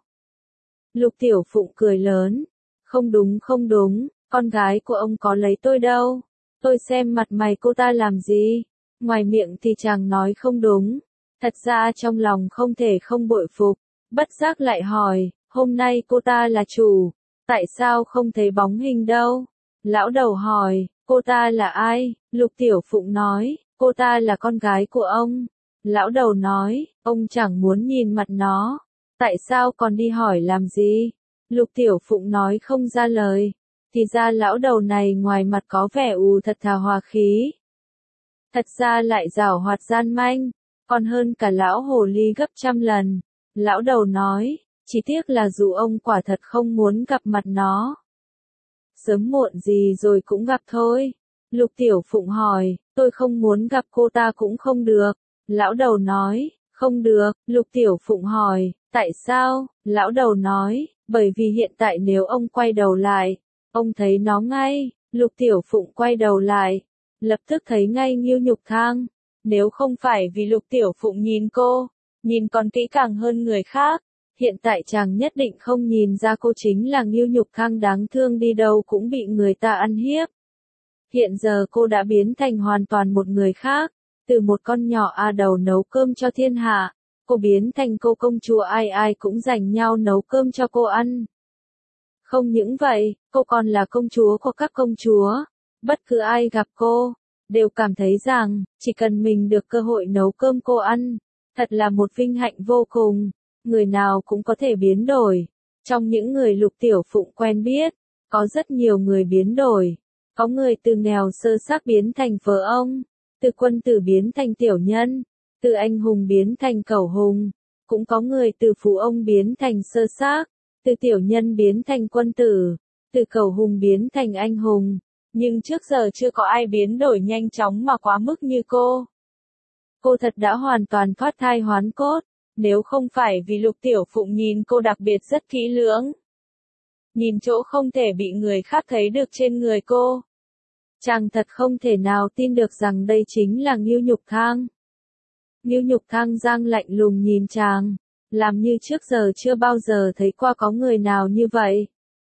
[SPEAKER 1] Lục Tiểu Phụng cười lớn, không đúng không đúng, con gái của ông có lấy tôi đâu. Tôi xem mặt mày cô ta làm gì, ngoài miệng thì chàng nói không đúng, thật ra trong lòng không thể không bội phục, bất giác lại hỏi, hôm nay cô ta là chủ, tại sao không thấy bóng hình đâu? Lão đầu hỏi, cô ta là ai? Lục Tiểu Phụng nói, cô ta là con gái của ông. Lão đầu nói, ông chẳng muốn nhìn mặt nó, tại sao còn đi hỏi làm gì? Lục Tiểu Phụng nói không ra lời. Thì ra lão đầu này ngoài mặt có vẻ ù thật thà hòa khí, thật ra lại giảo hoạt gian manh, còn hơn cả lão hồ ly gấp trăm lần. Lão đầu nói, chỉ tiếc là dù ông quả thật không muốn gặp mặt nó, sớm muộn gì rồi cũng gặp thôi. Lục Tiểu Phụng hỏi, tôi không muốn gặp cô ta cũng không được. Lão đầu nói, không được. Lục Tiểu Phụng hỏi, tại sao? Lão đầu nói, bởi vì hiện tại nếu ông quay đầu lại, ông thấy nó ngay. Lục Tiểu Phụng quay đầu lại, lập tức thấy ngay Ngưu Nhục Thang. Nếu không phải vì Lục Tiểu Phụng nhìn cô, nhìn còn kỹ càng hơn người khác, hiện tại chàng nhất định không nhìn ra cô chính là Ngưu Nhục Thang đáng thương đi đâu cũng bị người ta ăn hiếp. Hiện giờ cô đã biến thành hoàn toàn một người khác, từ một con nhỏ a đầu nấu cơm cho thiên hạ, cô biến thành cô công chúa ai ai cũng giành nhau nấu cơm cho cô ăn. Không những vậy, cô còn là công chúa của các công chúa, bất cứ ai gặp cô, đều cảm thấy rằng, chỉ cần mình được cơ hội nấu cơm cô ăn, thật là một vinh hạnh vô cùng, người nào cũng có thể biến đổi. Trong những người Lục Tiểu Phụng quen biết, có rất nhiều người biến đổi. Có người từ nghèo sơ xác biến thành vợ ông, từ quân tử biến thành tiểu nhân, từ anh hùng biến thành cẩu hùng, cũng có người từ phú ông biến thành sơ xác, từ tiểu nhân biến thành quân tử, từ cẩu hùng biến thành anh hùng, nhưng trước giờ chưa có ai biến đổi nhanh chóng mà quá mức như cô. Cô thật đã hoàn toàn thoát thai hoán cốt, nếu không phải vì Lục Tiểu Phụng nhìn cô đặc biệt rất kỹ lưỡng. Nhìn chỗ không thể bị người khác thấy được trên người cô. Chàng thật không thể nào tin được rằng đây chính là Ngưu Nhục Thang. Ngưu Nhục Thang giang lạnh lùng nhìn chàng, làm như trước giờ chưa bao giờ thấy qua có người nào như vậy.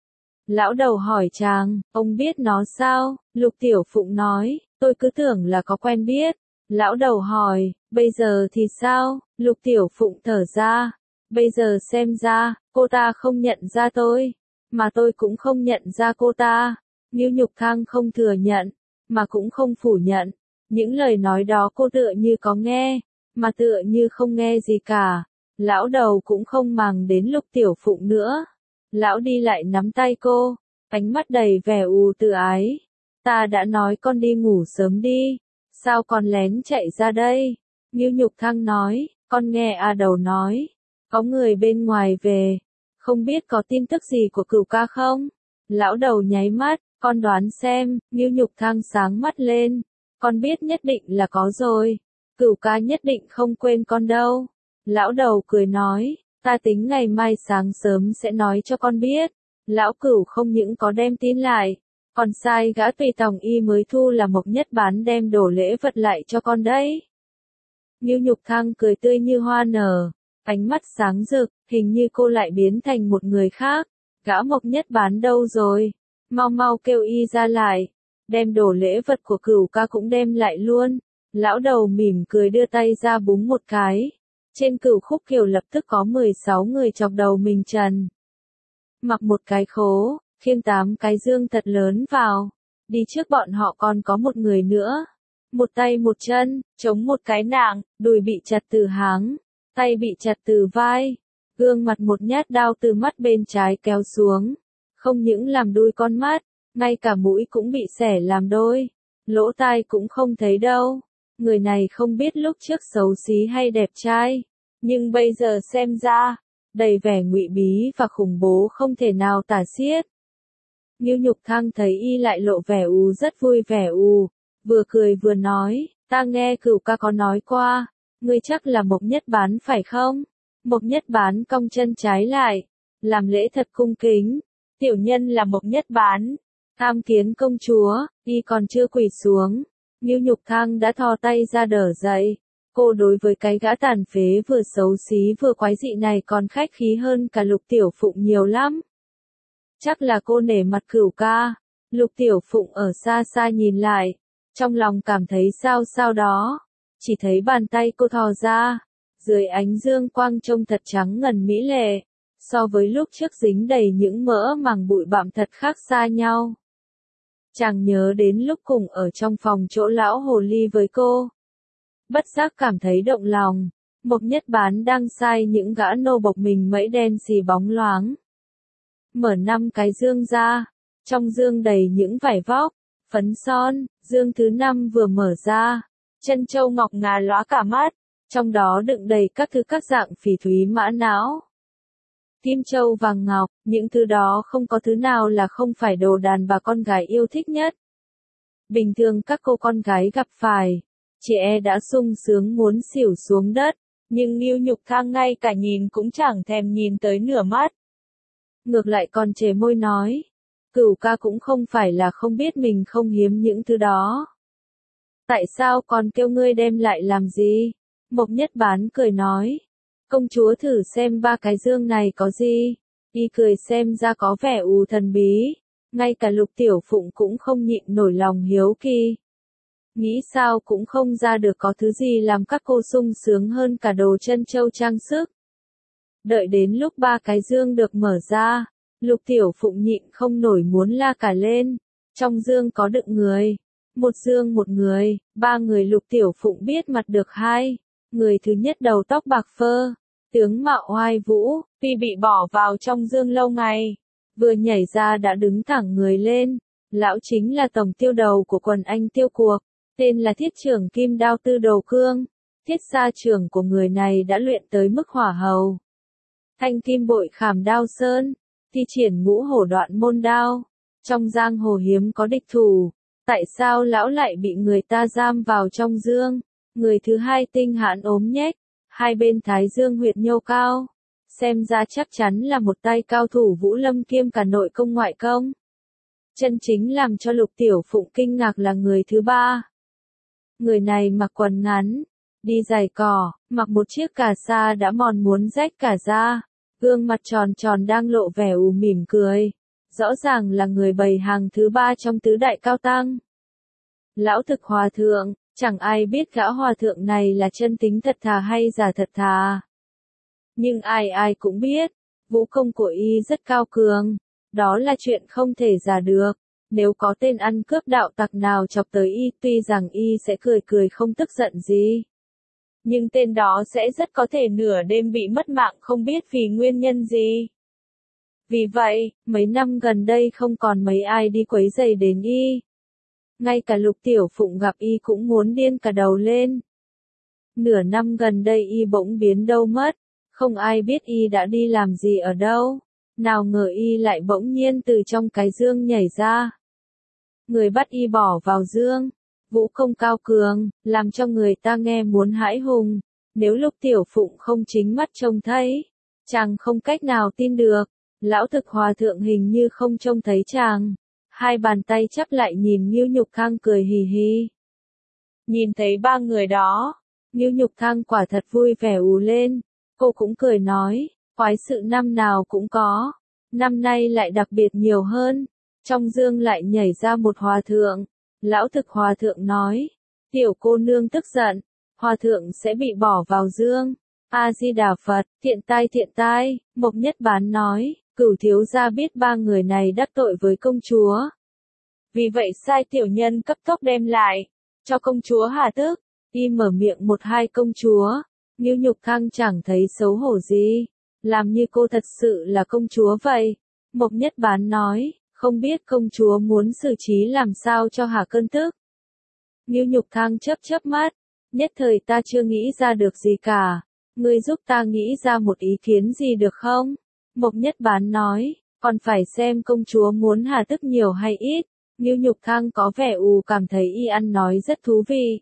[SPEAKER 1] Lão đầu hỏi chàng, ông biết nó sao? Lục Tiểu Phụng nói, tôi cứ tưởng là có quen biết. Lão đầu hỏi, bây giờ thì sao? Lục Tiểu Phụng thở ra, bây giờ xem ra, cô ta không nhận ra tôi, mà tôi cũng không nhận ra cô ta. Ngưu Nhục Thang không thừa nhận, mà cũng không phủ nhận. Những lời nói đó cô tựa như có nghe, mà tựa như không nghe gì cả. Lão đầu cũng không màng đến Lục Tiểu Phụng nữa. Lão đi lại nắm tay cô, ánh mắt đầy vẻ u tự ái. Ta đã nói con đi ngủ sớm đi, sao con lén chạy ra đây? Ngưu Nhục Thang nói, con nghe A Đầu nói, có người bên ngoài về, không biết có tin tức gì của Cửu ca không? Lão đầu nháy mắt, con đoán xem. Ngưu Nhục Thang sáng mắt lên, con biết nhất định là có rồi, Cửu ca nhất định không quên con đâu. Lão đầu cười nói, ta tính ngày mai sáng sớm sẽ nói cho con biết. Lão Cửu không những có đem tin lại, còn sai gã tùy tòng y mới thu là Mộc Nhất Bán đem đồ lễ vật lại cho con đấy. Ngưu Nhục Thang cười tươi như hoa nở, ánh mắt sáng rực, hình như cô lại biến thành một người khác. Gã Mộc Nhất Bán đâu rồi? Mau mau kêu y ra lại, đem đồ lễ vật của Cửu ca cũng đem lại luôn. Lão đầu mỉm cười đưa tay ra búng một cái. Trên Cửu Khúc Kiều lập tức có mười sáu người chọc đầu mình trần. Mặc một cái khố, khiêng tám cái dương thật lớn vào. Đi trước bọn họ còn có một người nữa. Một tay một chân, chống một cái nạng, đùi bị chặt từ háng, tay bị chặt từ vai. Gương mặt một nhát đao từ mắt bên trái kéo xuống. Không những làm đuôi con mắt, ngay cả mũi cũng bị xẻ làm đôi. Lỗ tai cũng không thấy đâu. Người này không biết lúc trước xấu xí hay đẹp trai, nhưng bây giờ xem ra, đầy vẻ ngụy bí và khủng bố không thể nào tả xiết. Ngưu Nhục Thang thấy y lại lộ vẻ u rất vui vẻ u, vừa cười vừa nói, ta nghe Cửu ca có nói qua, ngươi chắc là Mộc Nhất Bán phải không? Mộc Nhất Bán cong chân trái lại, làm lễ thật cung kính, tiểu nhân là Mộc Nhất Bán, tham kiến công chúa. Y còn chưa quỳ xuống, Ngưu Nhục Thang đã thò tay ra đỡ dậy. Cô đối với cái gã tàn phế vừa xấu xí vừa quái dị này còn khách khí hơn cả Lục Tiểu Phụng nhiều lắm. Chắc là cô nể mặt Cửu ca. Lục Tiểu Phụng ở xa xa nhìn lại, trong lòng cảm thấy sao sao đó. Chỉ thấy bàn tay cô thò ra, dưới ánh dương quang trông thật trắng ngần mỹ lệ, so với lúc trước dính đầy những mỡ màng bụi bặm thật khác xa nhau. Chàng nhớ đến lúc cùng ở trong phòng chỗ lão hồ ly với cô. Bất giác cảm thấy động lòng, Mộc Nhất Bán đang sai những gã nô bộc mình mẩy đen xì bóng loáng. Mở năm cái dương ra, trong dương đầy những vải vóc, phấn son. Dương thứ năm vừa mở ra, chân châu ngọc ngà lóa cả mắt, trong đó đựng đầy các thứ các dạng phỉ thúy mã não. kim châu vàng ngọc, những thứ đó không có thứ nào là không phải đồ đàn bà con gái yêu thích nhất. Bình thường các cô con gái gặp phải, chị e đã sung sướng muốn xỉu xuống đất, nhưng Ngưu Nhục Thang ngay cả nhìn cũng chẳng thèm nhìn tới nửa mắt. Ngược lại còn chề môi nói, Cửu ca cũng không phải là không biết mình không hiếm những thứ đó. Tại sao còn kêu ngươi đem lại làm gì? Mộc Nhất Bán cười nói, công chúa thử xem ba cái dương này có gì. Y cười xem ra có vẻ u thần bí, ngay cả Lục Tiểu Phụng cũng không nhịn nổi lòng hiếu kỳ. Nghĩ sao cũng không ra được có thứ gì làm các cô sung sướng hơn cả đồ trân châu trang sức. Đợi đến lúc ba cái dương được mở ra, Lục Tiểu Phụng nhịn không nổi muốn la cả lên. Trong dương có đựng người. Một dương một người, ba người Lục Tiểu Phụng biết mặt được hai. Người thứ nhất đầu tóc bạc phơ, tướng mạo oai vũ, tuy bị bỏ vào trong dương lâu ngày, vừa nhảy ra đã đứng thẳng người lên. Lão chính là tổng tiêu đầu của quần anh tiêu cuộc, tên là Thiết trưởng Kim Đao Tư Đồ Cương. Thiết gia trưởng của người này đã luyện tới mức hỏa hầu. Thanh kim bội khảm đao sơn, thi triển ngũ hổ đoạn môn đao. Trong giang hồ hiếm có địch thủ, tại sao lão lại bị người ta giam vào trong dương? Người thứ hai tinh hãn ốm nhếch, hai bên thái dương huyệt nhô cao. Xem ra chắc chắn là một tay cao thủ vũ lâm kiêm cả nội công ngoại công. Chân chính làm cho Lục Tiểu Phụng kinh ngạc là người thứ ba. Người này mặc quần ngắn, đi giày cỏ, mặc một chiếc cà sa đã mòn muốn rách cả da, gương mặt tròn tròn đang lộ vẻ u mỉm cười. Rõ ràng là người bày hàng thứ ba trong tứ đại cao tăng. Lão Thực Hòa Thượng, chẳng ai biết gã hòa thượng này là chân tính thật thà hay giả thật thà. Nhưng ai ai cũng biết, vũ công của y rất cao cường, đó là chuyện không thể giả được. Nếu có tên ăn cướp đạo tặc nào chọc tới y, tuy rằng y sẽ cười cười không tức giận gì, nhưng tên đó sẽ rất có thể nửa đêm bị mất mạng không biết vì nguyên nhân gì. Vì vậy, mấy năm gần đây không còn mấy ai đi quấy rầy đến y. Ngay cả Lục Tiểu Phụng gặp y cũng muốn điên cả đầu lên. Nửa năm gần đây y bỗng biến đâu mất, không ai biết y đã đi làm gì ở đâu. Nào ngờ y lại bỗng nhiên từ trong cái dương nhảy ra. Người bắt y bỏ vào dương, vũ công cao cường, làm cho người ta nghe muốn hãi hùng. Nếu Lục Tiểu Phụng không chính mắt trông thấy, chàng không cách nào tin được. Lão Thực Hòa Thượng hình như không trông thấy chàng. Hai bàn tay chắp lại nhìn Ngưu Nhục Thang cười hì hì. Nhìn thấy ba người đó, Ngưu Nhục Thang quả thật vui vẻ ù lên. Cô cũng cười nói, khoái sự năm nào cũng có, năm nay lại đặc biệt nhiều hơn. Trong dương lại nhảy ra một hòa thượng. Lão Thực Hòa Thượng nói, tiểu cô nương tức giận, hòa thượng sẽ bị bỏ vào dương. A-di-đà Phật, thiện tai thiện tai. Mộc Nhất Bán nói, Cửu thiếu gia biết ba người này đắc tội với công chúa. Vì vậy sai tiểu nhân cấp tốc đem lại, cho công chúa hà tức. Y mở miệng một hai công chúa, Ngưu Nhục Thang chẳng thấy xấu hổ gì, làm như cô thật sự là công chúa vậy. Mộc Nhất Bán nói, không biết công chúa muốn xử trí làm sao cho hà cơn tức. Ngưu Nhục Thang chớp chớp mắt, nhất thời ta chưa nghĩ ra được gì cả, ngươi giúp ta nghĩ ra một ý kiến gì được không? Mộc Nhất Bán nói, còn phải xem công chúa muốn hà tức nhiều hay ít. Ngưu Nhục Thang có vẻ ù cảm thấy y ăn nói rất thú vị.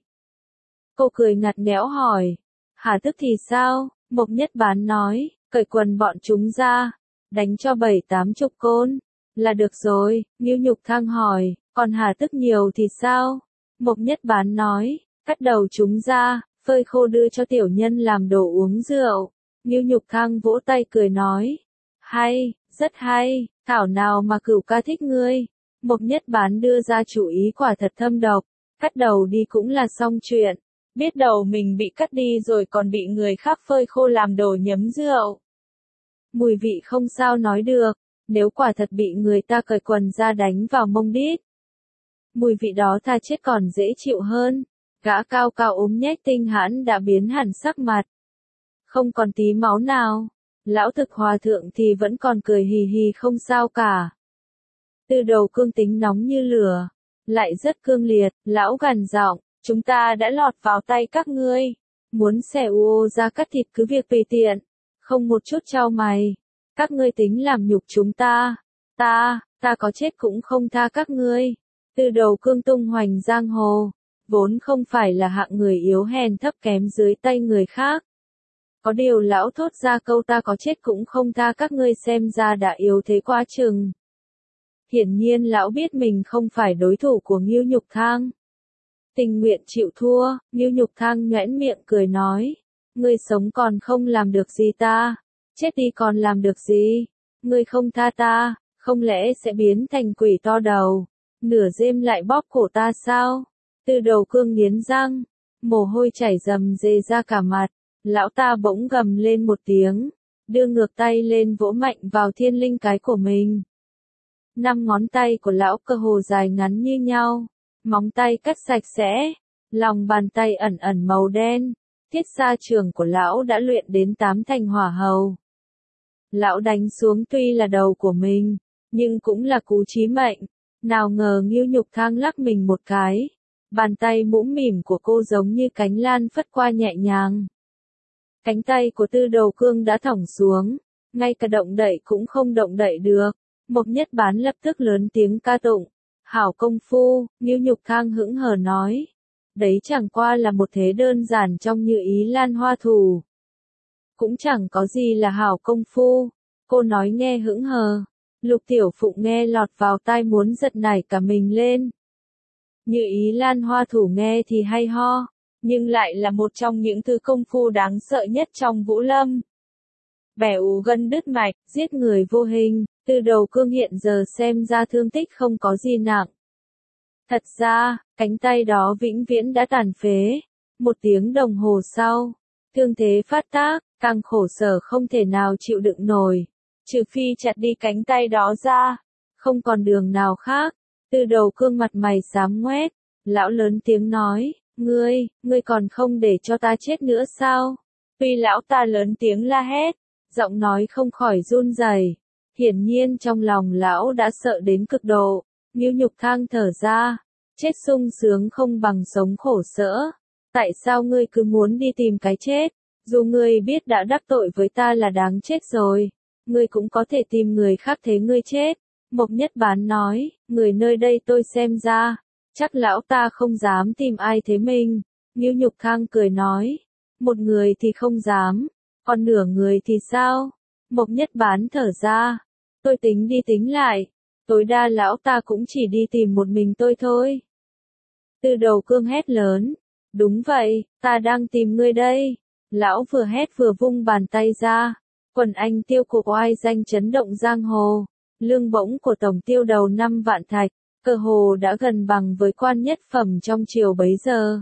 [SPEAKER 1] Cô cười ngặt nghẽo hỏi, hà tức thì sao? Mộc Nhất Bán nói, cởi quần bọn chúng ra, đánh cho bảy tám chục côn, là được rồi. Ngưu Nhục Thang hỏi, còn hà tức nhiều thì sao? Mộc Nhất Bán nói, cắt đầu chúng ra, phơi khô đưa cho tiểu nhân làm đồ uống rượu. Ngưu Nhục Thang vỗ tay cười nói, hay, rất hay, thảo nào mà Cửu ca thích ngươi. Mộc Nhất Bán đưa ra chủ ý quả thật thâm độc, cắt đầu đi cũng là xong chuyện, biết đầu mình bị cắt đi rồi còn bị người khác phơi khô làm đồ nhấm rượu. Mùi vị không sao nói được, nếu quả thật bị người ta cởi quần ra đánh vào mông đít. Mùi vị đó tha chết còn dễ chịu hơn. Gã cao cao ốm nhếch tinh hãn đã biến hẳn sắc mặt, không còn tí máu nào. Lão Thực Hòa Thượng thì vẫn còn cười hì hì không sao cả. Từ đầu cương tính nóng như lửa, lại rất cương liệt. Lão gằn giọng, chúng ta đã lọt vào tay các ngươi, muốn xẻ u ô ra cắt thịt cứ việc tùy tiện, không một chút trao mày. Các ngươi tính làm nhục chúng ta. Ta, ta có chết cũng không tha các ngươi. Từ đầu cương tung hoành giang hồ, vốn không phải là hạng người yếu hèn thấp kém dưới tay người khác. Có điều lão thốt ra câu ta có chết cũng không tha các ngươi xem ra đã yếu thế quá chừng. Hiển nhiên lão biết mình không phải đối thủ của Ngưu Nhục Thang. Tình nguyện chịu thua, Ngưu Nhục Thang nhoẻn miệng cười nói. Ngươi sống còn không làm được gì ta, chết đi còn làm được gì, ngươi không tha ta, không lẽ sẽ biến thành quỷ to đầu, nửa đêm lại bóp cổ ta sao? Từ đầu cương nghiến răng, mồ hôi chảy rầm rề ra cả mặt, lão ta bỗng gầm lên một tiếng, đưa ngược tay lên vỗ mạnh vào thiên linh cái của mình. Năm ngón tay của lão cơ hồ dài ngắn như nhau, móng tay cắt sạch sẽ, lòng bàn tay ẩn ẩn màu đen, thiết xa trường của lão đã luyện đến tám thành hỏa hầu. Lão đánh xuống tuy là đầu của mình, nhưng cũng là cú chí mệnh, nào ngờ Ngưu Nhục Thang lắc mình một cái, bàn tay mũm mỉm của cô giống như cánh lan phất qua nhẹ nhàng. Cánh tay của Tư Đầu Cương đã thõng xuống, ngay cả động đậy cũng không động đậy được. Mộc Nhất Bán lập tức lớn tiếng ca tụng, hảo công phu, Ngưu Nhục Thang hững hờ nói. Đấy chẳng qua là một thế đơn giản trong Như Ý Lan Hoa Thủ. Cũng chẳng có gì là hảo công phu, cô nói nghe hững hờ. Lục Tiểu Phụng nghe lọt vào tai muốn giật nảy cả mình lên. Như Ý Lan Hoa Thủ nghe thì hay ho, nhưng lại là một trong những thứ công phu đáng sợ nhất trong Vũ Lâm. Bẻ ù gân đứt mạch, giết người vô hình, Từ Đầu Cương hiện giờ xem ra thương tích không có gì nặng. Thật ra, cánh tay đó vĩnh viễn đã tàn phế. Một tiếng đồng hồ sau, thương thế phát tác, càng khổ sở không thể nào chịu đựng nổi. Trừ phi chặt đi cánh tay đó ra, không còn đường nào khác. Từ Đầu Cương mặt mày xám ngoét, lão lớn tiếng nói, ngươi, ngươi còn không để cho ta chết nữa sao? Tuy lão ta lớn tiếng la hét, giọng nói không khỏi run rẩy. Hiển nhiên trong lòng lão đã sợ đến cực độ. Ngưu Nhục Thang thở ra, chết sung sướng không bằng sống khổ sở. Tại sao ngươi cứ muốn đi tìm cái chết? Dù ngươi biết đã đắc tội với ta là đáng chết rồi, ngươi cũng có thể tìm người khác thế ngươi chết. Mộc Nhất Bán nói, người nơi đây tôi xem ra, chắc lão ta không dám tìm ai thế mình. Ngưu Nhục Thang cười nói, một người thì không dám, còn nửa người thì sao? Mộc Nhất Bán thở ra, tôi tính đi tính lại, tối đa lão ta cũng chỉ đi tìm một mình tôi thôi. Từ Đầu Cương hét lớn, đúng vậy, ta đang tìm ngươi đây. Lão vừa hét vừa vung bàn tay ra, quần anh tiêu của oai danh chấn động giang hồ. Lương bổng của tổng tiêu đầu năm vạn thạch, cơ hồ đã gần bằng với quan nhất phẩm trong triều bấy giờ.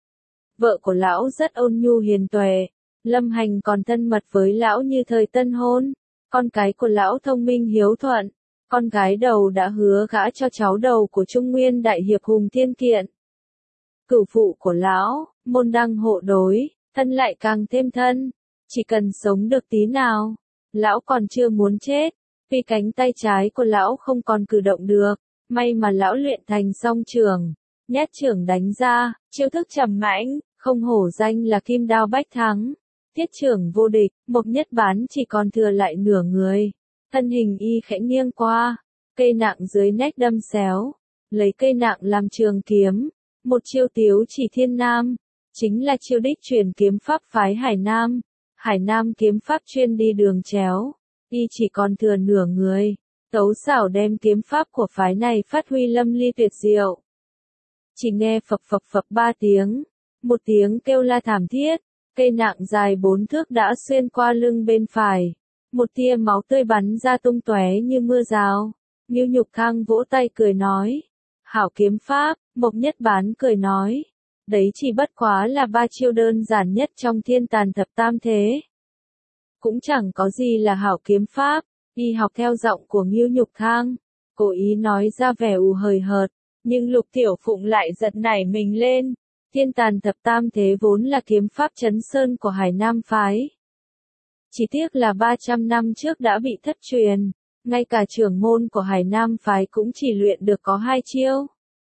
[SPEAKER 1] Vợ của lão rất ôn nhu hiền tuệ, Lâm Hành còn thân mật với lão như thời tân hôn. Con cái của lão thông minh hiếu thuận, con gái đầu đã hứa gả cho cháu đầu của Trung Nguyên đại hiệp Hùng Thiên Kiện. Cửu phụ của lão, môn đăng hộ đối, thân lại càng thêm thân, chỉ cần sống được tí nào, lão còn chưa muốn chết. Vì cánh tay trái của lão không còn cử động được, may mà lão luyện thành song trường, nhát trưởng đánh ra, chiêu thức trầm mãnh, không hổ danh là kim đao bách thắng. Tiết trưởng vô địch, Mộc Nhất Bán chỉ còn thừa lại nửa người, thân hình y khẽ nghiêng qua, cây nạng dưới nách đâm xéo, lấy cây nạng làm trường kiếm, một chiêu tiếu chỉ thiên nam, chính là chiêu đích truyền kiếm pháp phái Hải Nam. Hải Nam kiếm pháp chuyên đi đường chéo. Y chỉ còn thừa nửa người, tấu xảo đem kiếm pháp của phái này phát huy lâm ly tuyệt diệu. Chỉ nghe phập phập phập ba tiếng, một tiếng kêu la thảm thiết, cây nạng dài bốn thước đã xuyên qua lưng bên phải, một tia máu tươi bắn ra tung tóe như mưa rào. Ngưu Nhục Thang vỗ tay cười nói, hảo kiếm pháp. Mộc Nhất Bán cười nói, đấy chỉ bất quá là ba chiêu đơn giản nhất trong thiên tàn thập tam thế. Cũng chẳng có gì là hảo kiếm pháp. Y học theo giọng của Ngưu Nhục Thang, cố ý nói ra vẻ ù hời hợt, nhưng Lục Tiểu Phụng lại giật nảy mình lên. Thiên tàn thập tam thế vốn là kiếm pháp chấn sơn của Hải Nam phái. Chỉ tiếc là ba trăm năm trước đã bị thất truyền, ngay cả trưởng môn của Hải Nam phái cũng chỉ luyện được có hai chiêu.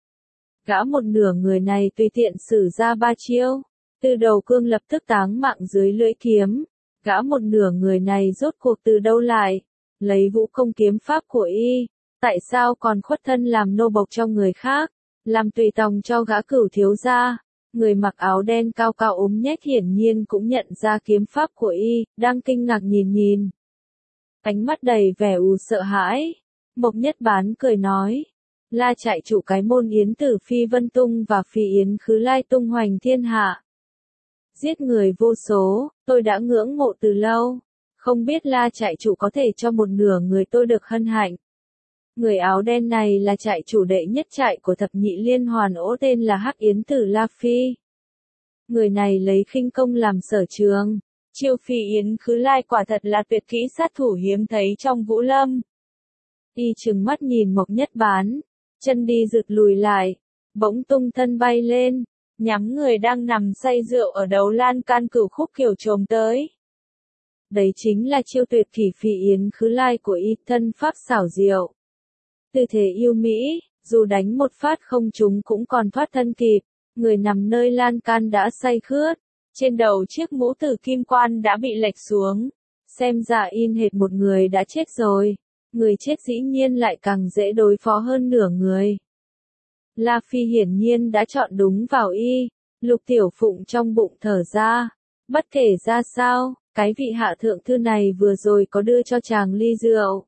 [SPEAKER 1] Gã một nửa người này tùy tiện sử ra ba chiêu, Từ Đầu Cương lập tức táng mạng dưới lưỡi kiếm. Gã một nửa người này rốt cuộc từ đâu lại, lấy vũ công kiếm pháp của y, tại sao còn khuất thân làm nô bộc cho người khác, làm tùy tòng cho gã Cửu thiếu gia? Người mặc áo đen cao cao ốm nhách hiển nhiên cũng nhận ra kiếm pháp của y, đang kinh ngạc nhìn nhìn. Ánh mắt đầy vẻ u sợ hãi. Mộc Nhất Bán cười nói, La trại chủ cái môn Yến Tử Phi Vân Tung và Phi Yến Khứ Lai tung hoành thiên hạ. Giết người vô số, tôi đã ngưỡng mộ từ lâu. Không biết La trại chủ có thể cho một nửa người tôi được hân hạnh. Người áo đen này là trại chủ đệ nhất trại của thập nhị liên hoàn ỗ tên là Hắc Yến Tử La Phi. Người này lấy khinh công làm sở trường. Chiêu Phi Yến Khứ Lai quả thật là tuyệt kỹ sát thủ hiếm thấy trong Vũ Lâm. Y trừng mắt nhìn Mộc Nhất Bán, chân đi rụt lùi lại, bỗng tung thân bay lên, nhắm người đang nằm say rượu ở đầu lan can Cửu Khúc Kiều chồm tới. Đấy chính là chiêu tuyệt kỹ Phi Yến Khứ Lai của y, thân pháp xảo diệu. Tư thế yêu mỹ, dù đánh một phát không trúng cũng còn thoát thân kịp, người nằm nơi lan can đã say khướt, trên đầu chiếc mũ tử kim quan đã bị lệch xuống, xem ra in hệt một người đã chết rồi, người chết dĩ nhiên lại càng dễ đối phó hơn nửa người. La Phi hiển nhiên đã chọn đúng vào y, Lục Tiểu Phụng trong bụng thở ra, bất kể ra sao, cái vị hạ thượng thư này vừa rồi có đưa cho chàng ly rượu.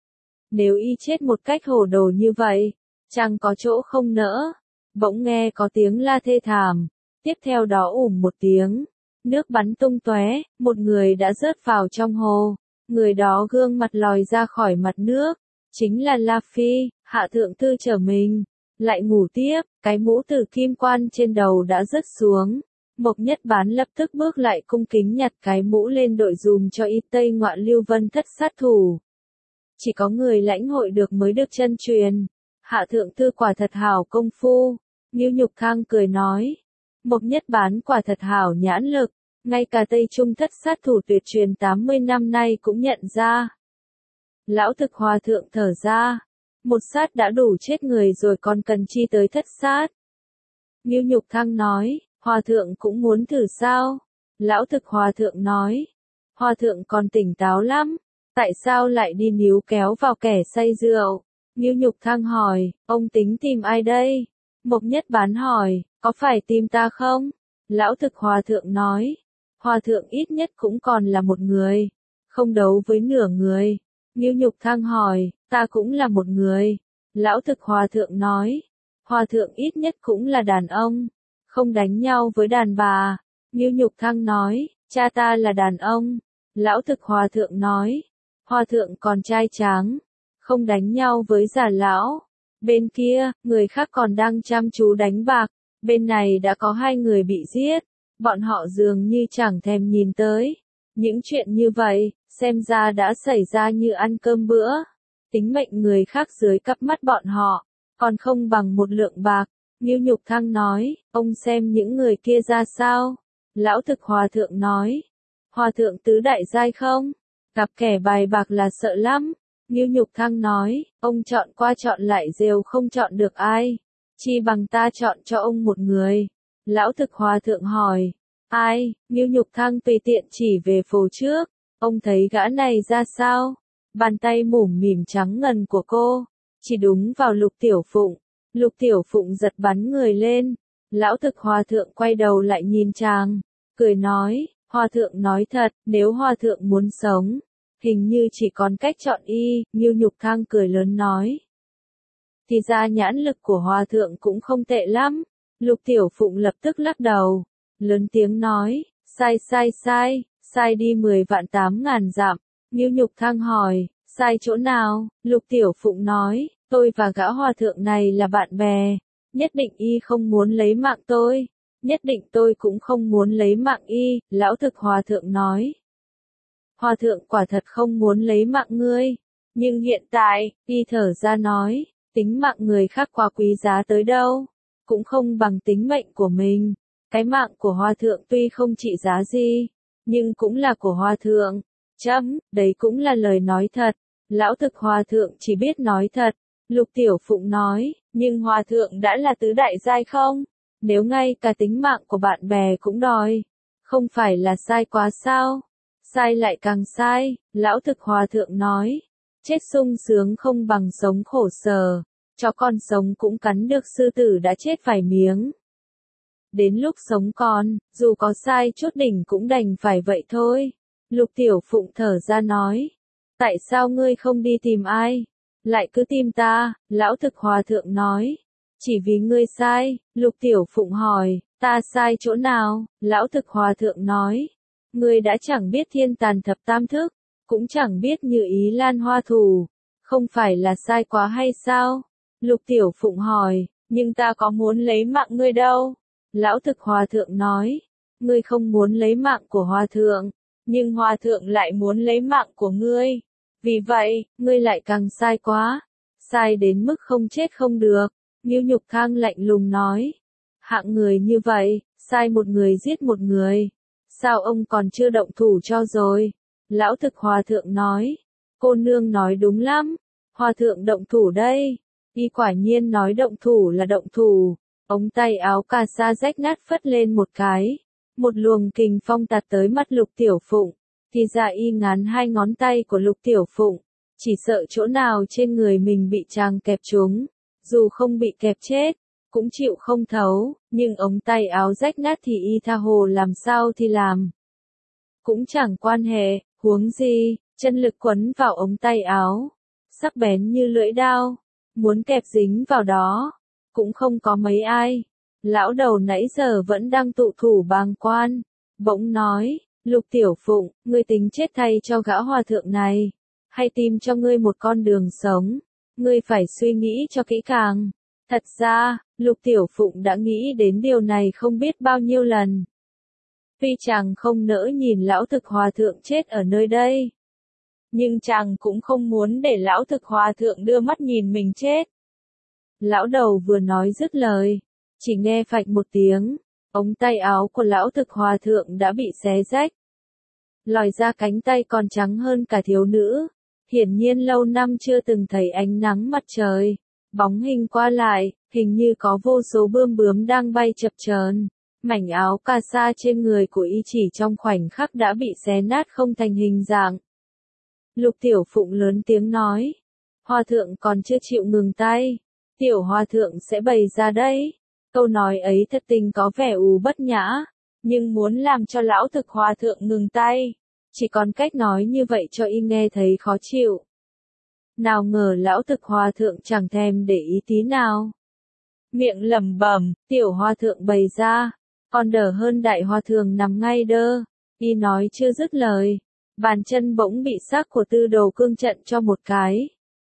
[SPEAKER 1] Nếu y chết một cách hồ đồ như vậy, chẳng có chỗ không nỡ. Bỗng nghe có tiếng la thê thảm, tiếp theo đó ùm một tiếng, nước bắn tung tóe, một người đã rớt vào trong hồ, người đó gương mặt lòi ra khỏi mặt nước, chính là La Phi, hạ thượng thư trở mình, lại ngủ tiếp, cái mũ tử kim quan trên đầu đã rớt xuống. Mộc Nhất Bán lập tức bước lại cung kính nhặt cái mũ lên đội dùm cho y Tây Ngoạn Lưu Vân thất sát thủ. Chỉ có người lãnh hội được mới được chân truyền. Hạ thượng thư quả thật hảo công phu. Ngưu Nhục Thang cười nói. Mộc Nhất Bán quả thật hảo nhãn lực. Ngay cả Tây Trung thất sát thủ tuyệt truyền tám mươi năm nay cũng nhận ra. Lão Thực Hòa thượng thở ra. Một sát đã đủ chết người rồi còn cần chi tới thất sát. Ngưu Nhục Thang nói. Hòa thượng cũng muốn thử sao? Lão Thực Hòa thượng nói. Hòa thượng còn tỉnh táo lắm. Tại sao lại đi níu kéo vào kẻ say rượu? Ngưu Nhục Thang hỏi, ông tính tìm ai đây? Mộc Nhất Bán hỏi, có phải tìm ta không? Lão Thực Hòa thượng nói, Hòa thượng ít nhất cũng còn là một người, không đấu với nửa người. Ngưu Nhục Thang hỏi, ta cũng là một người. Lão Thực Hòa thượng nói, Hòa thượng ít nhất cũng là đàn ông, không đánh nhau với đàn bà. Ngưu Nhục Thang nói, cha ta là đàn ông. Lão Thực Hòa thượng nói, Hòa thượng còn trai tráng, không đánh nhau với già lão. Bên kia, người khác còn đang chăm chú đánh bạc, bên này đã có hai người bị giết, bọn họ dường như chẳng thèm nhìn tới. Những chuyện như vậy, xem ra đã xảy ra như ăn cơm bữa. Tính mệnh người khác dưới cắp mắt bọn họ, còn không bằng một lượng bạc. Ngưu Nhục Thang nói, ông xem những người kia ra sao? Lão Thực Hòa thượng nói, Hòa thượng tứ đại giai không? Gặp kẻ bài bạc là sợ lắm. Ngưu Nhục Thang nói, ông chọn qua chọn lại đều không chọn được ai. Chi bằng ta chọn cho ông một người. Lão Thực Hòa thượng hỏi, ai? Ngưu Nhục Thang tùy tiện chỉ về phố trước. Ông thấy gã này ra sao? Bàn tay mũm mỉm trắng ngần của cô, chỉ đúng vào Lục Tiểu Phụng. Lục Tiểu Phụng giật bắn người lên. Lão Thực Hòa thượng quay đầu lại nhìn chàng, cười nói, Hòa thượng nói thật, nếu Hòa thượng muốn sống, hình như chỉ còn cách chọn y. Ngưu Nhục Thang cười lớn nói, thì ra nhãn lực của Hòa thượng cũng không tệ lắm. Lục Tiểu Phụng lập tức lắc đầu, lớn tiếng nói, sai sai sai, sai đi mười vạn tám ngàn dặm. Ngưu Nhục Thang hỏi, sai chỗ nào? Lục Tiểu Phụng nói, tôi và gã Hòa thượng này là bạn bè, nhất định y không muốn lấy mạng tôi, nhất định tôi cũng không muốn lấy mạng y. Lão Thực Hòa thượng nói, Hòa thượng quả thật không muốn lấy mạng ngươi, nhưng hiện tại, y thở ra nói, tính mạng người khác quá quý giá tới đâu, cũng không bằng tính mệnh của mình. Cái mạng của Hòa thượng tuy không trị giá gì, nhưng cũng là của Hòa thượng. Chấm, đấy cũng là lời nói thật. Lão Thực Hòa thượng chỉ biết nói thật. Lục Tiểu Phụng nói, nhưng Hòa thượng đã là tứ đại giai không? Nếu ngay cả tính mạng của bạn bè cũng đòi, không phải là sai quá sao? Sai lại càng sai. Lão Thực Hòa thượng nói, chết sung sướng không bằng sống khổ sở, chó con sống cũng cắn được sư tử đã chết vài miếng. Đến lúc sống còn, dù có sai chút đỉnh cũng đành phải vậy thôi. Lục Tiểu Phụng thở ra nói, tại sao ngươi không đi tìm ai, lại cứ tìm ta, lão thực hòa thượng nói, chỉ vì ngươi sai. Lục Tiểu Phụng hỏi, ta sai chỗ nào? Lão thực hòa thượng nói, ngươi đã chẳng biết thiên tàn thập tam thức, cũng chẳng biết như ý lan hoa thủ, không phải là sai quá hay sao? Lục Tiểu Phụng hỏi, nhưng ta có muốn lấy mạng ngươi đâu. Lão thực hòa thượng nói, ngươi không muốn lấy mạng của hòa thượng, nhưng hòa thượng lại muốn lấy mạng của ngươi. Vì vậy, ngươi lại càng sai quá, sai đến mức không chết không được. Ngưu Nhục Thang lạnh lùng nói, hạng người như vậy, sai một người giết một người, sao ông còn chưa động thủ cho rồi? Lão thực hòa thượng nói, cô nương nói đúng lắm, hòa thượng động thủ đây. Y quả nhiên nói động thủ là động thủ, ống tay áo cà sa rách nát phất lên một cái, một luồng kình phong tạt tới mắt Lục Tiểu Phụng, thì ra y ngán hai ngón tay của Lục Tiểu Phụng, chỉ sợ chỗ nào trên người mình bị chàng kẹp trúng, dù không bị kẹp chết, cũng chịu không thấu, nhưng ống tay áo rách nát thì y tha hồ làm sao thì làm. Cũng chẳng quan hệ, huống gì, chân lực quấn vào ống tay áo, sắc bén như lưỡi dao, muốn kẹp dính vào đó, cũng không có mấy ai. Lão đầu nãy giờ vẫn đang tụ thủ bàng quan, bỗng nói, Lục Tiểu Phụng, ngươi tính chết thay cho gã hòa thượng này, hay tìm cho ngươi một con đường sống, ngươi phải suy nghĩ cho kỹ càng. Thật ra, Lục Tiểu Phụng đã nghĩ đến điều này không biết bao nhiêu lần. Tuy chàng không nỡ nhìn lão thực hòa thượng chết ở nơi đây, nhưng chàng cũng không muốn để lão thực hòa thượng đưa mắt nhìn mình chết. Lão đầu vừa nói dứt lời, chỉ nghe phạch một tiếng, ống tay áo của lão thực hòa thượng đã bị xé rách. Lòi ra cánh tay còn trắng hơn cả thiếu nữ, hiển nhiên lâu năm chưa từng thấy ánh nắng mặt trời. Bóng hình qua lại, hình như có vô số bươm bướm đang bay chập chờn. Mảnh áo cà sa trên người của y chỉ trong khoảnh khắc đã bị xé nát không thành hình dạng. Lục Tiểu Phụng lớn tiếng nói, hòa thượng còn chưa chịu ngừng tay, tiểu hòa thượng sẽ bày ra đấy. Câu nói ấy thật tình có vẻ u bất nhã, nhưng muốn làm cho lão thực hòa thượng ngừng tay, chỉ còn cách nói như vậy cho y nghe thấy khó chịu. Nào ngờ lão thực hòa thượng chẳng thèm để ý tí nào. Miệng lẩm bẩm, tiểu hòa thượng bày ra, còn đỡ hơn đại hòa thượng nằm ngay đơ. Y nói chưa dứt lời, bàn chân bỗng bị xác của Tư Đồ Cương trận cho một cái.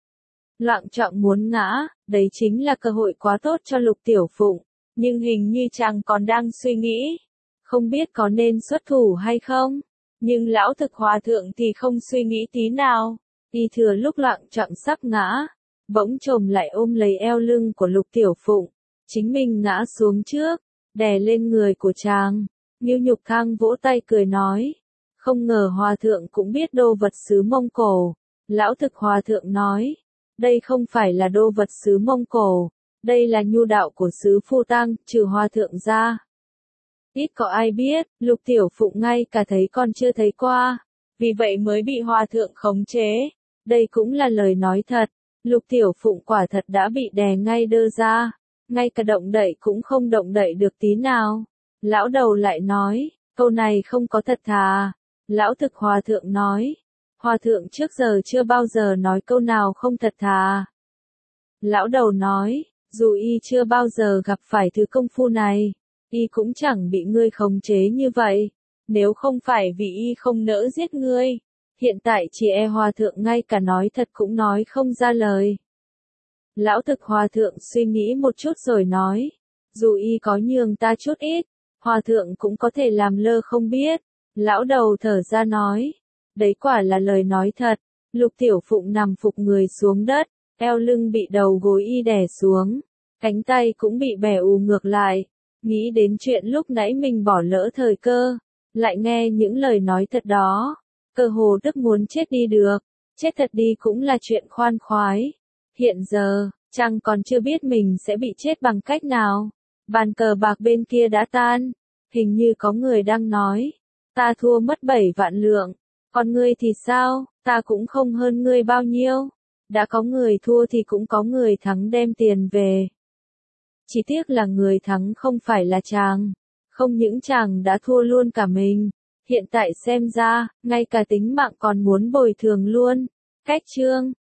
[SPEAKER 1] Loạng choạng muốn ngã, đấy chính là cơ hội quá tốt cho Lục Tiểu Phụng, nhưng hình như chàng còn đang suy nghĩ, không biết có nên xuất thủ hay không. Nhưng lão thực hòa thượng thì không suy nghĩ tí nào. Y thừa lúc loạng choạng sắp ngã, bỗng chồm lại ôm lấy eo lưng của Lục Tiểu Phụng, chính mình ngã xuống trước, đè lên người của chàng. Ngưu Nhục Thang vỗ tay cười nói, không ngờ hòa thượng cũng biết đô vật xứ Mông Cổ. Lão thực hòa thượng nói, đây không phải là đô vật xứ Mông Cổ, đây là nhu đạo của xứ Phu Tăng, trừ hòa thượng ra. Ít có ai biết, Lục Tiểu Phụng ngay cả thấy còn chưa thấy qua, vì vậy mới bị hòa thượng khống chế. Đây cũng là lời nói thật, Lục Tiểu Phụng quả thật đã bị đè ngay đơ ra, ngay cả động đậy cũng không động đậy được tí nào. Lão đầu lại nói, câu này không có thật thà. Lão thực hòa thượng nói, hòa thượng trước giờ chưa bao giờ nói câu nào không thật thà. Lão đầu nói, dù y chưa bao giờ gặp phải thứ công phu này, y cũng chẳng bị ngươi khống chế như vậy, nếu không phải vì y không nỡ giết ngươi. Hiện tại chỉ e hòa thượng ngay cả nói thật cũng nói không ra lời. Lão thực hòa thượng suy nghĩ một chút rồi nói, dù y có nhường ta chút ít, hòa thượng cũng có thể làm lơ không biết. Lão đầu thở ra nói, đấy quả là lời nói thật. Lục Tiểu Phụng nằm phục người xuống đất, eo lưng bị đầu gối y đè xuống, cánh tay cũng bị bẻ ù ngược lại, nghĩ đến chuyện lúc nãy mình bỏ lỡ thời cơ, lại nghe những lời nói thật đó. Cơ hồ tức muốn chết đi được, chết thật đi cũng là chuyện khoan khoái. Hiện giờ, chàng còn chưa biết mình sẽ bị chết bằng cách nào. Bàn cờ bạc bên kia đã tan, hình như có người đang nói, ta thua mất bảy vạn lượng, Còn ngươi thì sao, ta cũng không hơn ngươi bao nhiêu. Đã có người thua thì cũng có người thắng đem tiền về. Chỉ tiếc là người thắng không phải là chàng. Không những chàng đã thua luôn cả mình. Hiện tại xem ra, ngay cả tính mạng còn muốn bồi thường luôn. Cách chương